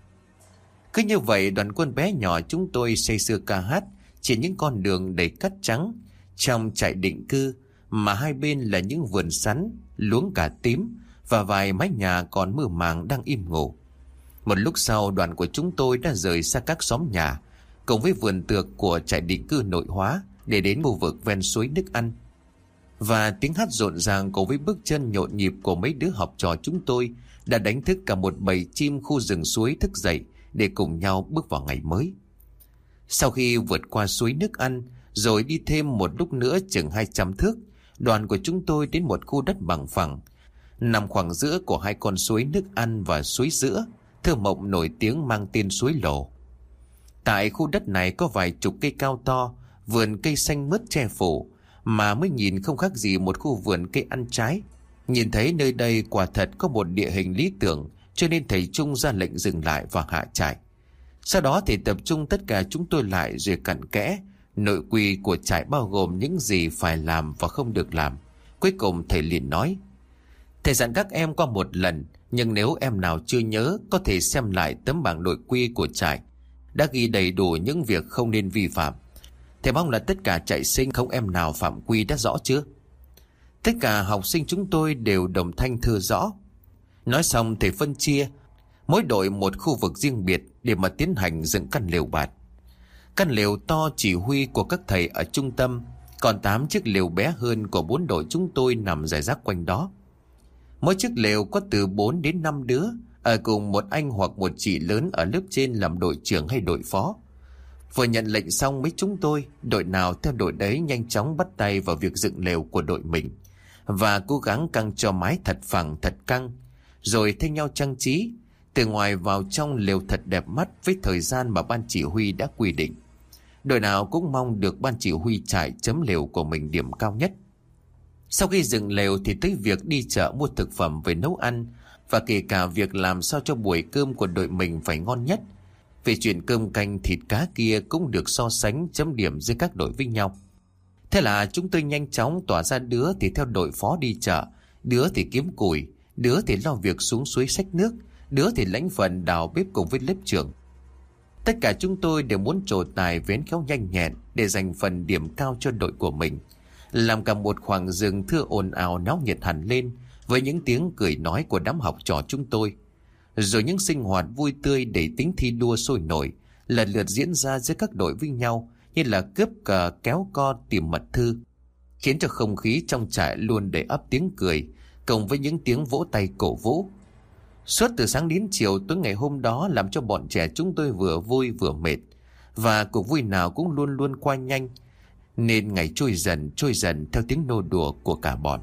Cứ như vậy đoàn quân bé nhỏ chúng tôi say sưa ca hát trên những con đường đầy cát trắng trong trại định cư, mà hai bên là những vườn sắn, luống cà tím và vài mái nhà còn mơ màng đang im ngủ. Một lúc sau, đoàn của chúng tôi đã rời xa các xóm nhà cùng với vườn tược của trại định cư nội hóa để đến khu vực ven suối nước Ăn. Và tiếng hát rộn ràng cùng với bước chân nhộn nhịp của mấy đứa học trò chúng tôi đã đánh thức cả một bầy chim khu rừng suối thức dậy để cùng nhau bước vào ngày mới. Sau khi vượt qua suối nước Ăn, rồi đi thêm một lúc nữa chừng hai trăm thước, đoàn của chúng tôi đến một khu đất bằng phẳng, nằm khoảng giữa của hai con suối nước Ăn và suối Giữa, thơ mộng nổi tiếng mang tên suối Lồ. Tại khu đất này có vài chục cây cao to, vườn cây xanh mướt che phủ, mà mới nhìn không khác gì một khu vườn cây ăn trái. Nhìn thấy nơi đây quả thật có một địa hình lý tưởng, cho nên thầy Trung ra lệnh dừng lại và hạ trại. Sau đó thì tập trung tất cả chúng tôi lại rồi cặn kẽ nội quy của trại bao gồm những gì phải làm và không được làm. Cuối cùng thầy liền nói: Thầy dặn các em qua một lần, nhưng nếu em nào chưa nhớ có thể xem lại tấm bảng nội quy của trại, đã ghi đầy đủ những việc không nên vi phạm. Thầy mong là tất cả trại sinh không em nào phạm quy đã rõ chưa? Tất cả học sinh chúng tôi đều đồng thanh thưa rõ. Nói xong thầy phân chia mỗi đội một khu vực riêng biệt để mà tiến hành dựng căn lều bạt. Căn lều to chỉ huy của các thầy ở trung tâm, còn tám chiếc lều bé hơn của bốn đội chúng tôi nằm rải rác quanh đó. Mỗi chiếc lều có từ bốn đến năm đứa, ở cùng một anh hoặc một chị lớn ở lớp trên làm đội trưởng hay đội phó. Vừa nhận lệnh xong mấy chúng tôi, đội nào theo đội đấy nhanh chóng bắt tay vào việc dựng lều của đội mình, và cố gắng căng cho mái thật phẳng thật căng, rồi thay nhau trang trí từ ngoài vào trong lều thật đẹp mắt với thời gian mà ban chỉ huy đã quy định. Đội nào cũng mong được ban chỉ huy trại chấm lều của mình điểm cao nhất. Sau khi dựng lều thì tới việc đi chợ mua thực phẩm về nấu ăn, và kể cả việc làm sao cho buổi cơm của đội mình phải ngon nhất. Về chuyện cơm canh thịt cá kia cũng được so sánh chấm điểm giữa các đội với nhau. Thế là chúng tôi nhanh chóng tỏa ra, đứa thì theo đội phó đi chợ, đứa thì kiếm củi, đứa thì lo việc xuống suối xách nước, đứa thì lãnh phần đào bếp cùng với lớp trưởng. Tất cả chúng tôi đều muốn trổ tài vén khéo nhanh nhẹn để dành phần điểm cao cho đội của mình, làm cả một khoảng rừng thưa ồn ào náo nhiệt hẳn lên với những tiếng cười nói của đám học trò chúng tôi. Rồi những sinh hoạt vui tươi để tính thi đua sôi nổi lần lượt diễn ra giữa các đội với nhau, như là cướp cờ, kéo co, tìm mật thư, khiến cho không khí trong trại luôn đầy ắp tiếng cười cộng với những tiếng vỗ tay cổ vũ. Suốt từ sáng đến chiều tối ngày hôm đó làm cho bọn trẻ chúng tôi vừa vui vừa mệt, và cuộc vui nào cũng luôn luôn qua nhanh, nên ngày trôi dần trôi dần theo tiếng nô đùa của cả bọn.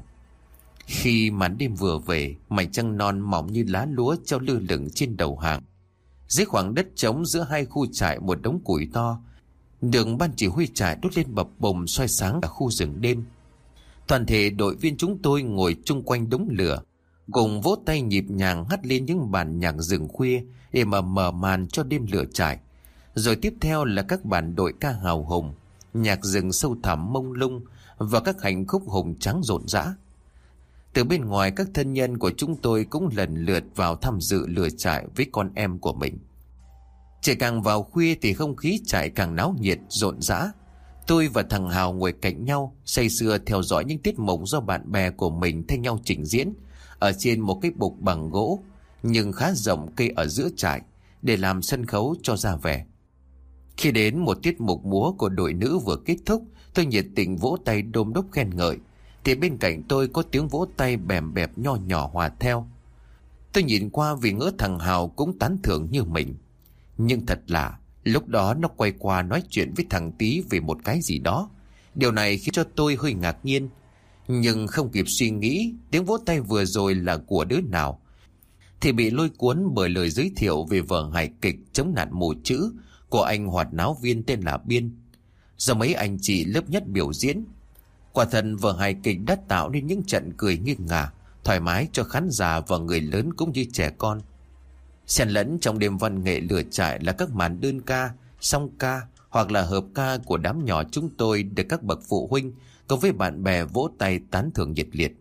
Khi màn đêm vừa về, mảnh trăng non mỏng như lá lúa treo lơ lửng trên đầu hàng. Dưới khoảng đất trống giữa hai khu trại một đống củi to, đường ban chỉ huy trại đốt lên bập bùng soi sáng cả khu rừng đêm. Toàn thể đội viên chúng tôi ngồi chung quanh đống lửa, cùng vỗ tay nhịp nhàng hát lên những bản nhạc rừng khuya để mà mở màn cho đêm lửa trại. Rồi tiếp theo là các bản đội ca hào hùng, nhạc rừng sâu thẳm mông lung và các hành khúc hùng tráng rộn rã. Từ bên ngoài, các thân nhân của chúng tôi cũng lần lượt vào tham dự lửa trại với con em của mình. Trời càng vào khuya thì không khí trại càng náo nhiệt rộn rã. Tôi và thằng Hào ngồi cạnh nhau say sưa theo dõi những tiết mục do bạn bè của mình thay nhau trình diễn ở trên một cái bục bằng gỗ nhưng khá rộng cây ở giữa trại để làm sân khấu cho ra vẻ. Khi đến một tiết mục múa của đội nữ vừa kết thúc, tôi nhiệt tình vỗ tay đôm đốp khen ngợi, thì bên cạnh tôi có tiếng vỗ tay bèm bẹp nho nhỏ hòa theo. Tôi nhìn qua vì ngỡ thằng Hào cũng tán thưởng như mình. Nhưng thật lạ, lúc đó nó quay qua nói chuyện với thằng Tý về một cái gì đó. Điều này khiến cho tôi hơi ngạc nhiên, nhưng không kịp suy nghĩ tiếng vỗ tay vừa rồi là của đứa nào thì bị lôi cuốn bởi lời giới thiệu về vở hài kịch Chống nạn mù chữ của anh hoạt náo viên tên là Biên, do mấy anh chị lớp nhất biểu diễn. Quả thật vở hài kịch đã tạo nên những trận cười nghiêng ngả, thoải mái cho khán giả và người lớn cũng như trẻ con. Xen lẫn trong đêm văn nghệ lửa trại là các màn đơn ca, song ca hoặc là hợp ca của đám nhỏ chúng tôi được các bậc phụ huynh cùng với bạn bè vỗ tay tán thưởng nhiệt liệt.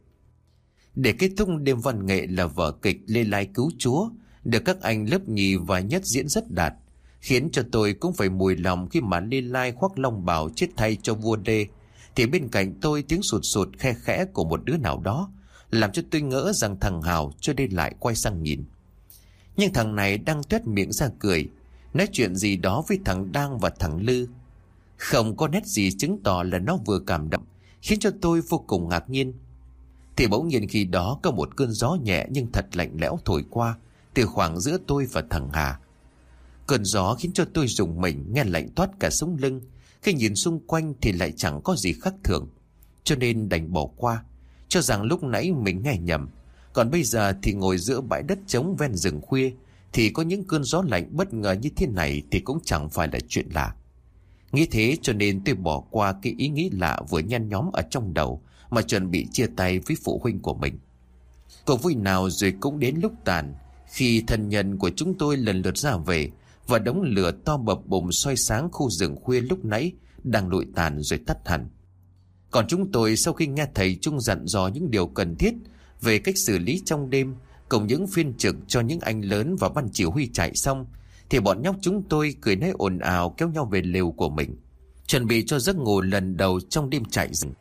Để kết thúc đêm văn nghệ là vở kịch Lê Lai Cứu Chúa, được các anh lớp nhì và nhất diễn rất đạt, khiến cho tôi cũng phải mùi lòng khi mà Lê Lai khoác long bào chết thay cho vua Đê, thì bên cạnh tôi tiếng sụt sụt khe khẽ của một đứa nào đó làm cho tôi ngỡ rằng thằng Hào cho nên lại quay sang nhìn. Nhưng thằng này đang tuét miệng ra cười, nói chuyện gì đó với thằng Đang và thằng Lư. Không có nét gì chứng tỏ là nó vừa cảm động, khiến cho tôi vô cùng ngạc nhiên. Thì bỗng nhiên khi đó có một cơn gió nhẹ nhưng thật lạnh lẽo thổi qua từ khoảng giữa tôi và thằng Hà. Cơn gió khiến cho tôi rùng mình, nghe lạnh toát cả sống lưng. Khi nhìn xung quanh thì lại chẳng có gì khác thường, cho nên đành bỏ qua, cho rằng lúc nãy mình nghe nhầm. Còn bây giờ thì ngồi giữa bãi đất trống ven rừng khuya thì có những cơn gió lạnh bất ngờ như thế này thì cũng chẳng phải là chuyện lạ. Nghĩ thế cho nên tôi bỏ qua cái ý nghĩ lạ vừa nhen nhóm ở trong đầu mà chuẩn bị chia tay với phụ huynh của mình. Cuộc vui nào rồi cũng đến lúc tàn, khi thân nhân của chúng tôi lần lượt ra về và đống lửa to bập bùng soi sáng khu rừng khuya lúc nãy đang lụi tàn rồi tắt hẳn. Còn chúng tôi sau khi nghe thầy Trung dặn dò những điều cần thiết về cách xử lý trong đêm, cùng những phiên trực cho những anh lớn và ban chỉ huy chạy xong, thì bọn nhóc chúng tôi cười nói ồn ào kéo nhau về lều của mình, chuẩn bị cho giấc ngủ lần đầu trong đêm chạy rừng.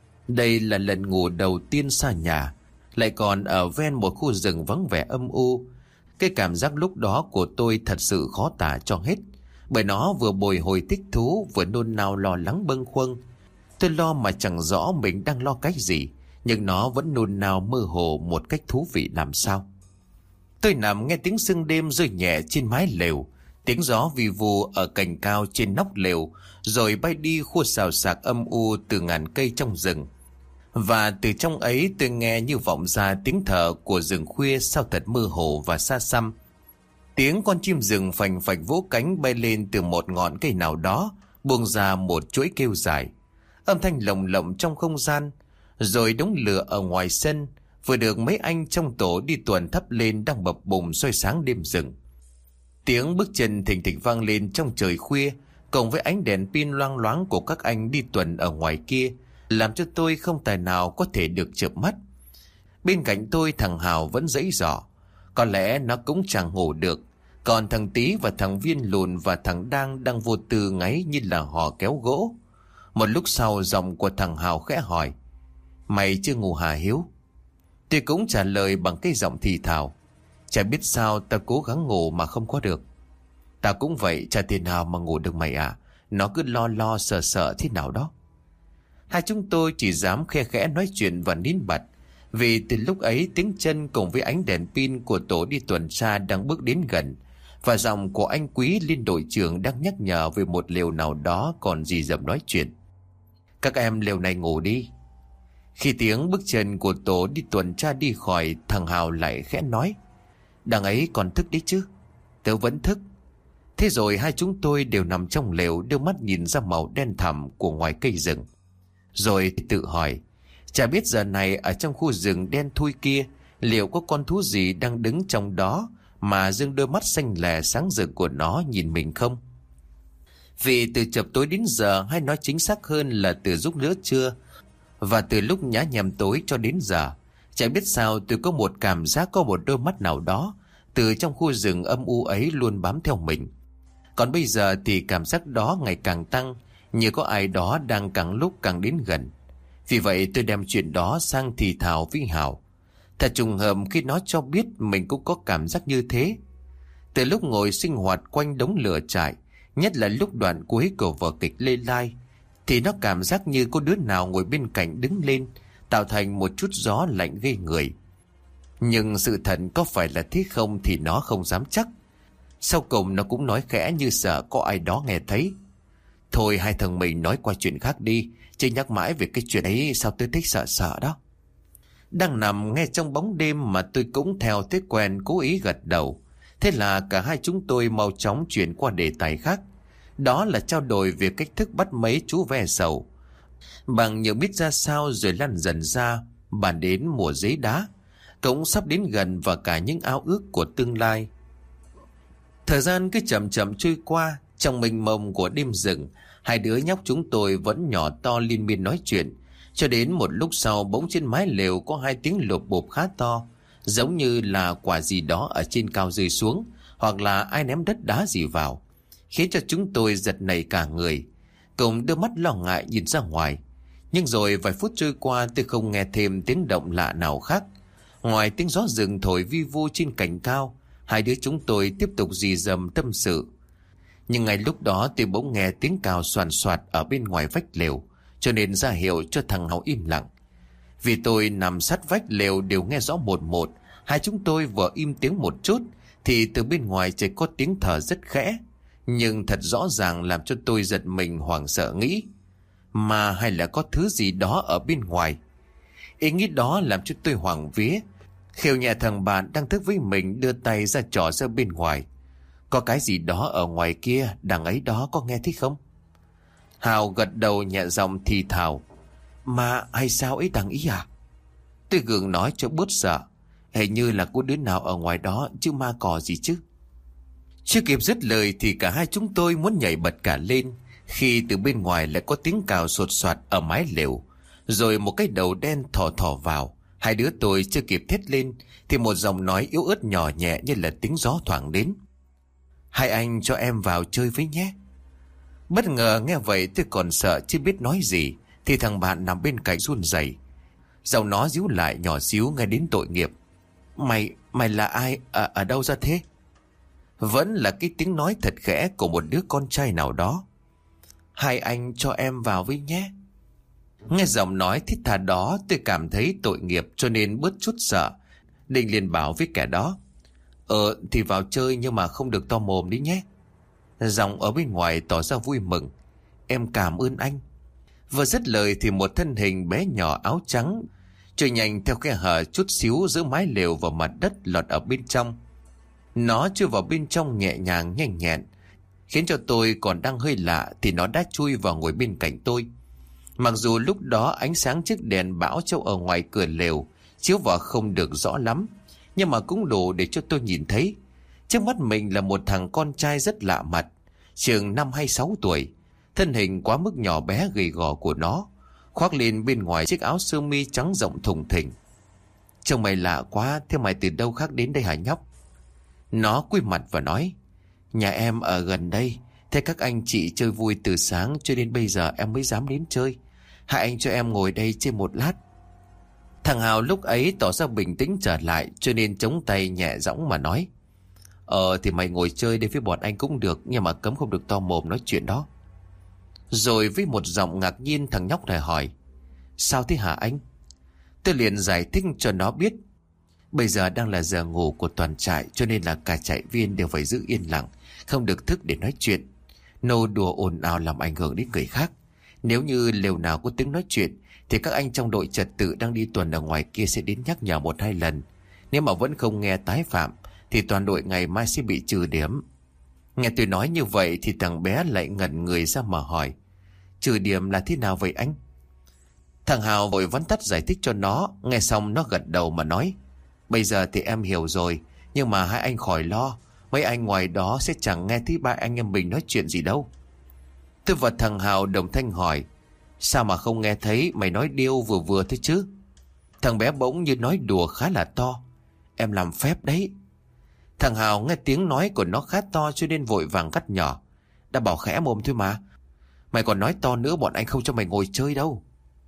Đây là lần ngủ đầu tiên xa nhà, lại còn ở ven một khu rừng vắng vẻ âm u. Cái cảm giác lúc đó của tôi thật sự khó tả cho hết, bởi nó vừa bồi hồi thích thú, vừa nôn nao lo lắng bâng khuâng. Tôi lo mà chẳng rõ mình đang lo cái gì, nhưng nó vẫn nôn nao mơ hồ một cách thú vị làm sao. Tôi nằm nghe tiếng sương đêm rơi nhẹ trên mái lều, tiếng gió vi vu ở cành cao trên nóc lều, rồi bay đi khua xào xạc âm u từ ngàn cây trong rừng. Và từ trong ấy tôi nghe như vọng ra tiếng thở của rừng khuya sao thật mơ hồ và xa xăm. Tiếng con chim rừng phành phạch vỗ cánh bay lên từ một ngọn cây nào đó, buông ra một chuỗi kêu dài. Âm thanh lồng lộng trong không gian. Rồi đống lửa ở ngoài sân vừa được mấy anh trong tổ đi tuần thắp lên đang bập bùng soi sáng đêm rừng. Tiếng bước chân thình thịch vang lên trong trời khuya, cộng với ánh đèn pin loang loáng của các anh đi tuần ở ngoài kia, làm cho tôi không tài nào có thể được chợp mắt. Bên cạnh tôi thằng Hào vẫn giãy giọ, có lẽ nó cũng chẳng ngủ được. Còn thằng Tý và thằng Viên lùn và thằng Đang đang vô tư ngáy như là hò kéo gỗ. Một lúc sau giọng của thằng Hào khẽ hỏi: "Mày chưa ngủ hả Hiếu?" Tôi cũng trả lời bằng cái giọng thì thào: "Chả biết sao ta cố gắng ngủ mà không có được." "Ta cũng vậy, chả thể nào mà ngủ được mày à. Nó cứ lo lo sợ sợ thế nào đó." Hai chúng tôi chỉ dám khe khẽ nói chuyện và nín bặt, vì từ lúc ấy tiếng chân cùng với ánh đèn pin của tổ đi tuần tra đang bước đến gần, và giọng của anh Quý liên đội trưởng đang nhắc nhở về một lều nào đó còn rì rầm nói chuyện. "Các em lều này ngủ đi." Khi tiếng bước chân của tổ đi tuần tra đi khỏi, thằng Hào lại khẽ nói: "Đằng ấy còn thức đấy chứ?" "Tớ vẫn thức." Thế rồi hai chúng tôi đều nằm trong lều, đưa mắt nhìn ra màu đen thẳm của ngoài cây rừng. Rồi tự hỏi, chả biết giờ này ở trong khu rừng đen thui kia, liệu có con thú gì đang đứng trong đó mà dương đôi mắt xanh lè sáng rực của nó nhìn mình không? Vì từ chập tối đến giờ, hay nói chính xác hơn là từ lúc giữa trưa và từ lúc nhá nhem tối cho đến giờ, chả biết sao tôi có một cảm giác có một đôi mắt nào đó từ trong khu rừng âm u ấy luôn bám theo mình. Còn bây giờ thì cảm giác đó ngày càng tăng, như có ai đó đang càng lúc càng đến gần. Vì vậy tôi đem chuyện đó sang thì thào với Hào. Thật trùng hợp khi nó cho biết mình cũng có cảm giác như thế. Từ lúc ngồi sinh hoạt quanh đống lửa trại, nhất là lúc đoạn cuối của vở kịch Lê Lai, thì nó cảm giác như có đứa nào ngồi bên cạnh đứng lên, tạo thành một chút gió lạnh gây người. Nhưng sự thật có phải là thế không thì nó không dám chắc. Sau cùng nó cũng nói khẽ như sợ có ai đó nghe thấy: "Thôi hai thằng mình nói qua chuyện khác đi, chứ nhắc mãi về cái chuyện ấy sao tôi thích sợ sợ đó." Đang nằm nghe trong bóng đêm mà tôi cũng theo thói quen cố ý gật đầu. Thế là cả hai chúng tôi mau chóng chuyển qua đề tài khác. Đó là trao đổi về cách thức bắt mấy chú ve sầu. Bằng nhiều biết ra sao rồi lăn dần ra, bàn đến mùa giấy đá cũng sắp đến gần, và cả những ao ước của tương lai. Thời gian cứ chậm chậm trôi qua. Trong mênh mông của đêm rừng, hai đứa nhóc chúng tôi vẫn nhỏ to liên miên nói chuyện, cho đến một lúc sau bỗng trên mái lều có hai tiếng lộp bộp khá to, giống như là quả gì đó ở trên cao rơi xuống, hoặc là ai ném đất đá gì vào, khiến cho chúng tôi giật nảy cả người, cùng đưa mắt lo ngại nhìn ra ngoài. Nhưng rồi vài phút trôi qua, tôi không nghe thêm tiếng động lạ nào khác ngoài tiếng gió rừng thổi vi vu trên cành cao. Hai đứa chúng tôi tiếp tục rì rầm tâm sự. Nhưng ngay lúc đó tôi bỗng nghe tiếng cào soàn soạt ở bên ngoài vách lều, cho nên ra hiệu cho thằng Hào im lặng. Vì tôi nằm sát vách lều đều nghe rõ một một. Hai chúng tôi vừa im tiếng một chút thì từ bên ngoài chỉ có tiếng thở rất khẽ, nhưng thật rõ ràng làm cho tôi giật mình hoảng sợ, nghĩ mà hay là có thứ gì đó ở bên ngoài. Ý nghĩ đó làm cho tôi hoảng vía, khều nhẹ thằng bạn đang thức với mình, đưa tay ra trỏ ra bên ngoài. "Có cái gì đó ở ngoài kia, đằng ấy đó, có nghe thấy không?" Hào gật đầu nhẹ giọng thì thào: "Ma hay sao ấy đằng ý à?" Tôi gượng nói cho bớt sợ: "Hình như là có đứa nào ở ngoài đó, chứ ma cò gì chứ." Chưa kịp dứt lời thì cả hai chúng tôi muốn nhảy bật cả lên, khi từ bên ngoài lại có tiếng cào sột soạt ở mái lều, rồi một cái đầu đen thò thò vào. Hai đứa tôi chưa kịp thét lên thì một giọng nói yếu ớt nhỏ nhẹ như là tiếng gió thoảng đến. Hai anh cho em vào chơi với nhé. Bất ngờ nghe vậy tôi còn sợ chưa biết nói gì thì thằng bạn nằm bên cạnh run rẩy. Giọng nó díu lại nhỏ xíu nghe đến tội nghiệp. Mày, mày là ai? À, ở đâu ra thế? Vẫn là cái tiếng nói thật khẽ của một đứa con trai nào đó. Hai anh cho em vào với nhé. Nghe giọng nói thiết tha đó tôi cảm thấy tội nghiệp cho nên bớt chút sợ. Định liền bảo với kẻ đó. Ờ thì vào chơi nhưng mà không được to mồm đi nhé. Giọng ở bên ngoài tỏ ra vui mừng. Em cảm ơn anh. Vừa dứt lời thì một thân hình bé nhỏ áo trắng trôi nhanh theo khe hở chút xíu giữa mái lều vào mặt đất lọt ở bên trong. Nó chui vào bên trong nhẹ nhàng nhanh nhẹn, khiến cho tôi còn đang hơi lạ thì nó đã chui vào ngồi bên cạnh tôi. Mặc dù lúc đó ánh sáng chiếc đèn bão treo ở ngoài cửa lều chiếu vào không được rõ lắm, nhưng mà cũng đủ để cho tôi nhìn thấy trước mắt mình là một thằng con trai rất lạ mặt, chừng năm hay sáu tuổi. Thân hình quá mức nhỏ bé gầy gò của nó khoác lên bên ngoài chiếc áo sơ mi trắng rộng thùng thình. Trông mày lạ quá, thế mày từ đâu khác đến đây hả nhóc? Nó cúi mặt và nói. Nhà em ở gần đây, thế các anh chị chơi vui từ sáng cho đến bây giờ em mới dám đến chơi. Hai anh cho em ngồi đây chơi một lát. Thằng Hào lúc ấy tỏ ra bình tĩnh trở lại cho nên chống tay nhẹ giọng mà nói. Ờ thì mày ngồi chơi đây với bọn anh cũng được, nhưng mà cấm không được to mồm nói chuyện đó. Rồi với một giọng ngạc nhiên thằng nhóc này hỏi. Sao thế hả anh? Tôi liền giải thích cho nó biết. Bây giờ đang là giờ ngủ của toàn trại, cho nên là cả trại viên đều phải giữ yên lặng, không được thức để nói chuyện. Nô đùa ồn ào làm ảnh hưởng đến người khác. Nếu như lều nào có tiếng nói chuyện thì các anh trong đội trật tự đang đi tuần ở ngoài kia sẽ đến nhắc nhở một hai lần. Nếu mà vẫn không nghe tái phạm thì toàn đội ngày mai sẽ bị trừ điểm. Nghe tôi nói như vậy thì thằng bé lại ngẩn người ra mà hỏi. Trừ điểm là thế nào vậy anh? Thằng Hào vội vắn tắt giải thích cho nó. Nghe xong nó gật đầu mà nói. Bây giờ thì em hiểu rồi, nhưng mà hai anh khỏi lo. Mấy anh ngoài đó sẽ chẳng nghe thấy ba anh em mình nói chuyện gì đâu. Tôi và thằng Hào đồng thanh hỏi. Sao mà không nghe thấy, mày nói điêu vừa vừa thôi chứ? Thằng bé bỗng như nói đùa khá là to. Em làm phép đấy. Thằng Hào nghe tiếng nói của nó khá to cho nên vội vàng cắt nhỏ. Đã bảo khẽ mồm thôi mà. Mày còn nói to nữa bọn anh không cho mày ngồi chơi đâu.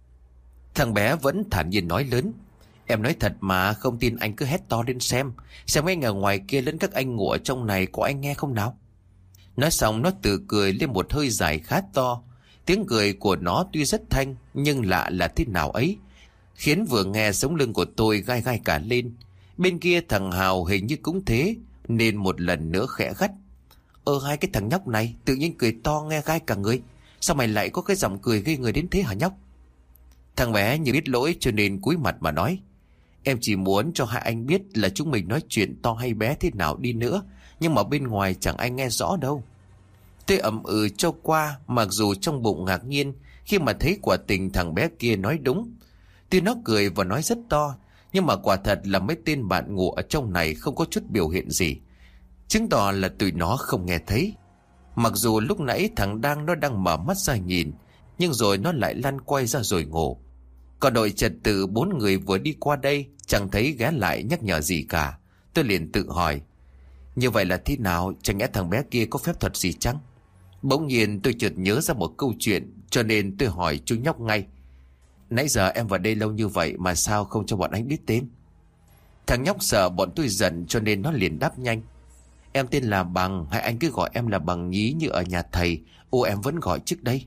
Thằng bé vẫn thản nhiên nói lớn. Em nói thật mà, không tin anh cứ hét to lên xem. Xem anh ở ngoài kia lẫn các anh ngủ ở trong này có anh nghe không nào? Nói xong nó tự cười lên một hơi dài khá to. Tiếng cười của nó tuy rất thanh nhưng lạ là thế nào ấy, khiến vừa nghe sống lưng của tôi gai gai cả lên. Bên kia thằng Hào hình như cũng thế nên một lần nữa khẽ gắt. Ơ hai cái thằng nhóc này tự nhiên cười to nghe gai cả người. Sao mày lại có cái giọng cười gây người đến thế hả nhóc? Thằng bé như biết lỗi cho nên cúi mặt mà nói. Em chỉ muốn cho hai anh biết là chúng mình nói chuyện to hay bé thế nào đi nữa, nhưng mà bên ngoài chẳng ai nghe rõ đâu. Tôi ậm ừ cho qua, mặc dù trong bụng ngạc nhiên khi mà thấy quả tình thằng bé kia nói đúng. Tuy nó cười và nói rất to, nhưng mà quả thật là mấy tên bạn ngủ ở trong này không có chút biểu hiện gì, chứng tỏ là tụi nó không nghe thấy. Mặc dù lúc nãy thằng Đang nó đang mở mắt ra nhìn, nhưng rồi nó lại lăn quay ra rồi ngủ. Còn đội trật tự bốn người vừa đi qua đây chẳng thấy ghé lại nhắc nhở gì cả. Tôi liền tự hỏi, như vậy là thế nào? Chẳng lẽ thằng bé kia có phép thuật gì chăng? Bỗng nhiên tôi chợt nhớ ra một câu chuyện, cho nên tôi hỏi chú nhóc ngay. Nãy giờ em vào đây lâu như vậy mà sao không cho bọn anh biết tên? Thằng nhóc sợ bọn tôi giận cho nên nó liền đáp nhanh. Em tên là Bằng, hay anh cứ gọi em là Bằng nhí như ở nhà thầy. Ô em vẫn gọi trước đây.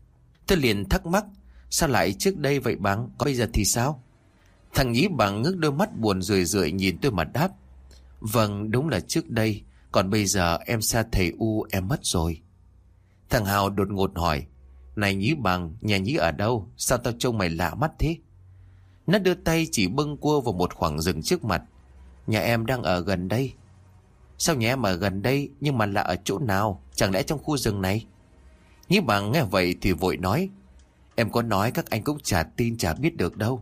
Tôi liền thắc mắc, sao lại trước đây vậy Bằng? Còn bây giờ thì sao? Thằng nhí Bằng ngước đôi mắt buồn rười rượi nhìn tôi mà đáp. Vâng, đúng là trước đây. Còn bây giờ em xa thầy U, em mất rồi. Thằng Hào đột ngột hỏi. Này nhí Bằng, nhà nhí ở đâu? Sao tao trông mày lạ mắt thế? Nó đưa tay chỉ bâng quơ vào một khoảng rừng trước mặt. Nhà em đang ở gần đây. Sao nhà em ở gần đây nhưng mà là ở chỗ nào? Chẳng lẽ trong khu rừng này? Nhí Bằng nghe vậy thì vội nói. Em có nói các anh cũng chả tin chả biết được đâu.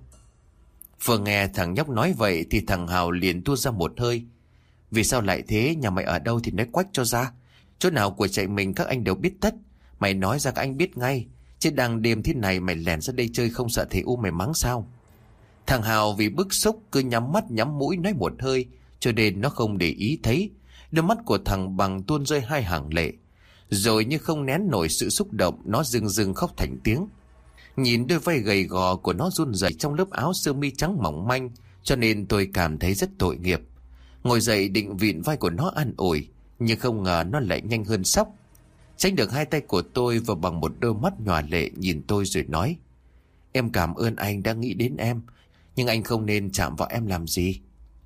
Vừa nghe thằng nhóc nói vậy thì thằng Hào liền tua ra một hơi. Vì sao lại thế? Nhà mày ở đâu thì nói quách cho ra. Chỗ nào của chạy mình các anh đều biết tất. Mày nói ra các anh biết ngay. Chứ đang đêm thế này mày lẻn ra đây chơi không sợ thầy U mày mắng sao? Thằng Hào vì bức xúc cứ nhắm mắt nhắm mũi nói một hơi, cho nên nó không để ý thấy. Đôi mắt của thằng Bằng tuôn rơi hai hàng lệ. Rồi như không nén nổi sự xúc động, nó rưng rưng khóc thành tiếng. Nhìn đôi vai gầy gò của nó run rẩy trong lớp áo sơ mi trắng mỏng manh, cho nên tôi cảm thấy rất tội nghiệp. Ngồi dậy định vịn vai của nó an ủi, nhưng không ngờ nó lại nhanh hơn sóc. Tránh được hai tay của tôi và bằng một đôi mắt nhòa lệ nhìn tôi rồi nói: Em cảm ơn anh đã nghĩ đến em, nhưng anh không nên chạm vào em làm gì.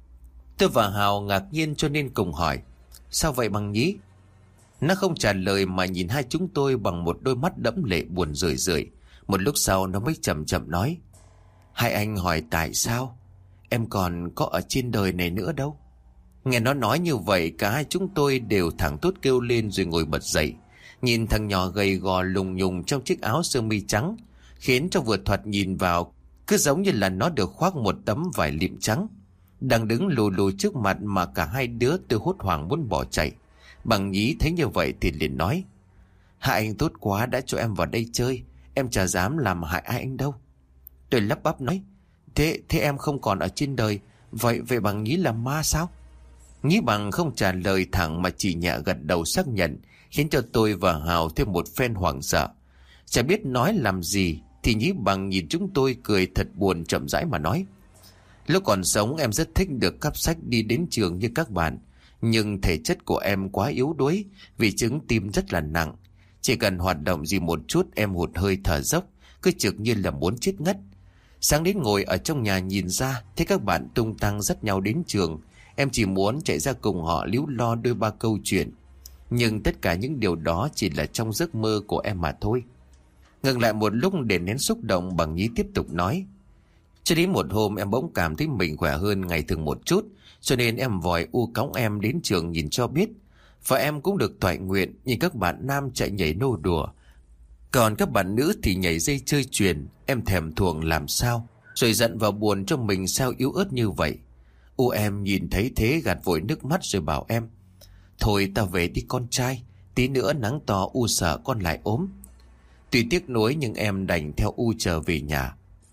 Tôi và Hào ngạc nhiên cho nên cùng hỏi: Sao vậy Bằng nhí? Nó không trả lời mà nhìn hai chúng tôi bằng một đôi mắt đẫm lệ buồn rười rượi. Một lúc sau nó mới chậm chậm nói: Hai anh hỏi tại sao? Em còn có ở trên đời này nữa đâu. Nghe nó nói như vậy, cả hai chúng tôi đều thẳng thốt kêu lên rồi ngồi bật dậy. Nhìn thằng nhỏ gầy gò lùng nhùng trong chiếc áo sơ mi trắng, khiến cho vừa thoạt nhìn vào cứ giống như là nó được khoác một tấm vải lịm trắng, đang đứng lù lù trước mặt mà cả hai đứa tôi hốt hoảng muốn bỏ chạy. Bằng nhí thấy như vậy thì liền nói: Hai anh tốt quá đã cho em vào đây chơi, em chả dám làm hại ai anh đâu. Tôi lắp bắp nói: Thế thế em không còn ở trên đời, vậy vậy Bằng nhí là ma sao? Nhí Bằng không trả lời thẳng mà chỉ nhẹ gật đầu xác nhận, khiến cho tôi và Hào thêm một phen hoảng sợ. Chả biết nói làm gì thì Nhí Bằng nhìn chúng tôi cười thật buồn, chậm rãi mà nói: Lúc còn sống em rất thích được cắp sách đi đến trường như các bạn, nhưng thể chất của em quá yếu đuối vì chứng tim rất là nặng. Chỉ cần hoạt động gì một chút em hụt hơi thở dốc, cứ trực như là muốn chết ngất. Sáng đến ngồi ở trong nhà nhìn ra thấy các bạn tung tăng dắt nhau đến trường, em chỉ muốn chạy ra cùng họ líu lo đôi ba câu chuyện. Nhưng tất cả những điều đó chỉ là trong giấc mơ của em mà thôi. Ngừng lại một lúc để nén xúc động, Bằng nhí tiếp tục nói: Cho đến một hôm em bỗng cảm thấy mình khỏe hơn ngày thường một chút, cho nên em vòi u cõng em đến trường nhìn cho biết. Và em cũng được toại nguyện nhìn các bạn nam chạy nhảy nô đùa, còn các bạn nữ thì nhảy dây chơi chuyền. Em thèm thuồng làm sao, rồi giận và buồn cho mình sao yếu ớt như vậy. U em nhìn thấy thế gạt vội nước mắt rồi bảo em: Thôi ta về đi con trai, tí nữa nắng to U sợ con lại ốm. Tuy tiếc nuối nhưng em đành theo U trở về nhà.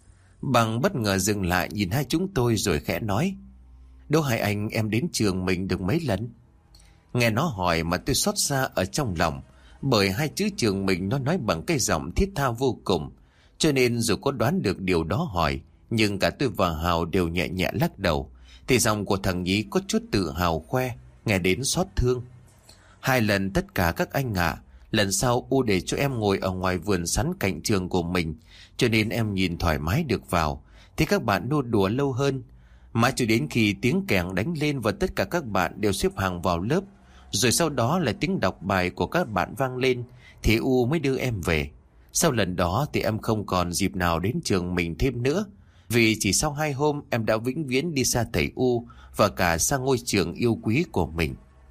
Bằng bất ngờ dừng lại nhìn hai chúng tôi rồi khẽ nói: Đố hai anh em đến trường mình được mấy lần? Nghe nó hỏi mà tôi xót xa ở trong lòng, bởi hai chữ trường mình nó nói bằng cái giọng thiết tha vô cùng, cho nên dù có đoán được điều đó hỏi, nhưng cả tôi và Hào đều nhẹ nhẹ lắc đầu. Thì giọng của thằng Nhí có chút tự hào khoe, nghe đến xót thương. Hai lần tất cả các anh ạ. À, lần sau U để cho em ngồi ở ngoài vườn sắn cạnh trường của mình, cho nên em nhìn thoải mái được vào. Thì các bạn nô đùa lâu hơn, mãi cho đến khi tiếng kèn đánh lên và tất cả các bạn đều xếp hàng vào lớp, rồi sau đó là tiếng đọc bài của các bạn vang lên, thì U mới đưa em về. Sau lần đó thì em không còn dịp nào đến trường mình thêm nữa, vì chỉ sau hai hôm em đã vĩnh viễn đi xa thầy U và cả xa ngôi trường yêu quý của mình.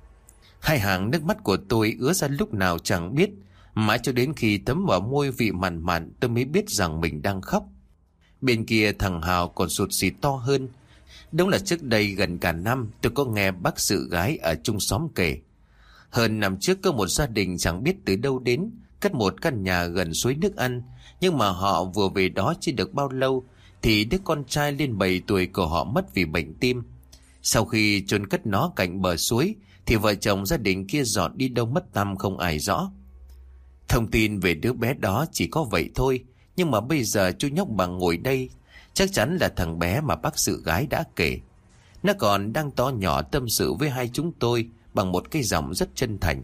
Hai hàng nước mắt của tôi ứa ra lúc nào chẳng biết, mãi cho đến khi thấm vào môi vị mặn mặn tôi mới biết rằng mình đang khóc. Bên kia thằng Hào còn sụt sịt to hơn. Đúng là trước đây gần cả năm tôi có nghe bác sự gái ở chung xóm kể. Hơn năm trước có một gia đình chẳng biết từ đâu đến, cất một căn nhà gần suối nước ăn. Nhưng mà họ vừa về đó chưa được bao lâu thì đứa con trai lên bảy tuổi của họ mất vì bệnh tim. Sau khi chôn cất nó cạnh bờ suối thì vợ chồng gia đình kia dọn đi đâu mất tăm không ai rõ. Thông tin về đứa bé đó chỉ có vậy thôi, nhưng mà bây giờ chú nhóc Bằng ngồi đây chắc chắn là thằng bé mà bác sự gái đã kể. Nó còn đang to nhỏ tâm sự với hai chúng tôi bằng một cái giọng rất chân thành.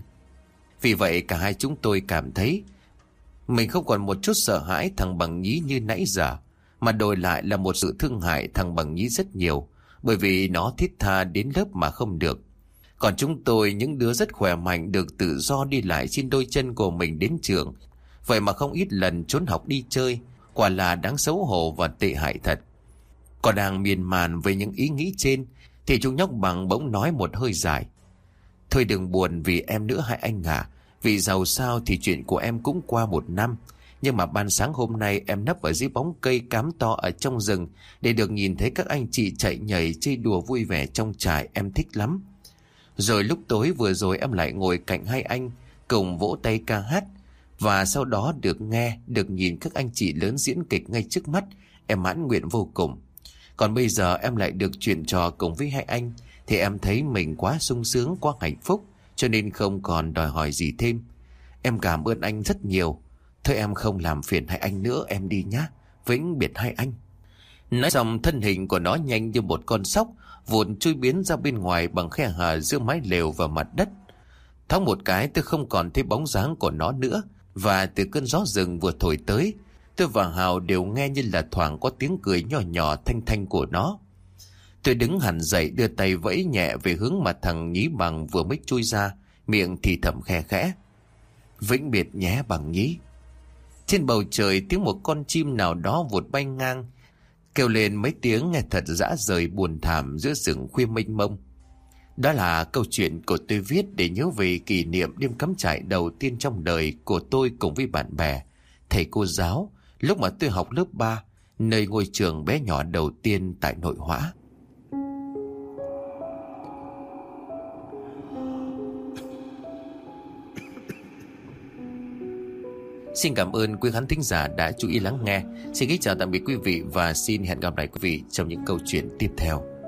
Vì vậy cả hai chúng tôi cảm thấy mình không còn một chút sợ hãi thằng Bằng Nhí như nãy giờ, mà đổi lại là một sự thương hại thằng Bằng Nhí rất nhiều, bởi vì nó thiết tha đến lớp mà không được. Còn chúng tôi, những đứa rất khỏe mạnh, được tự do đi lại trên đôi chân của mình đến trường, vậy mà không ít lần trốn học đi chơi, quả là đáng xấu hổ và tệ hại thật. Còn đang miên man về những ý nghĩ trên thì chú nhóc Bằng bỗng nói một hơi dài: Thôi đừng buồn vì em nữa hai anh à, vì giàu sao thì chuyện của em cũng qua một năm. Nhưng mà ban sáng hôm nay em nấp ở dưới bóng cây cám to ở trong rừng để được nhìn thấy các anh chị chạy nhảy chơi đùa vui vẻ trong trại, em thích lắm. Rồi lúc tối vừa rồi em lại ngồi cạnh hai anh cùng vỗ tay ca hát, và sau đó được nghe, được nhìn các anh chị lớn diễn kịch ngay trước mắt, em mãn nguyện vô cùng. Còn bây giờ em lại được chuyện trò cùng với hai anh, thì em thấy mình quá sung sướng, quá hạnh phúc, cho nên không còn đòi hỏi gì thêm. Em cảm ơn anh rất nhiều. Thôi em không làm phiền hai anh nữa, em đi nhá. Vĩnh biệt hai anh. Nói xong thân hình của nó nhanh như một con sóc vụt chui biến ra bên ngoài bằng khe hở giữa mái lều và mặt đất. Thoáng một cái tôi không còn thấy bóng dáng của nó nữa. Và từ cơn gió rừng vừa thổi tới, tôi và Hào đều nghe như là thoảng có tiếng cười nhỏ nhỏ thanh thanh của nó. Tôi đứng hẳn dậy, đưa tay vẫy nhẹ về hướng mà thằng Nhí Bằng vừa mới chui ra, miệng thì thầm khe khẽ: Vĩnh biệt nhé Bằng Nhí. Trên bầu trời tiếng một con chim nào đó vụt bay ngang, kêu lên mấy tiếng nghe thật dã rời buồn thảm giữa rừng khuya mênh mông. Đó là câu chuyện của tôi viết để nhớ về kỷ niệm đêm cắm trại đầu tiên trong đời của tôi cùng với bạn bè, thầy cô giáo, lúc mà tôi học lớp ba, nơi ngôi trường bé nhỏ đầu tiên tại Nội Hóa. Xin cảm ơn quý khán thính giả đã chú ý lắng nghe. Xin kính chào tạm biệt quý vị và xin hẹn gặp lại quý vị trong những câu chuyện tiếp theo.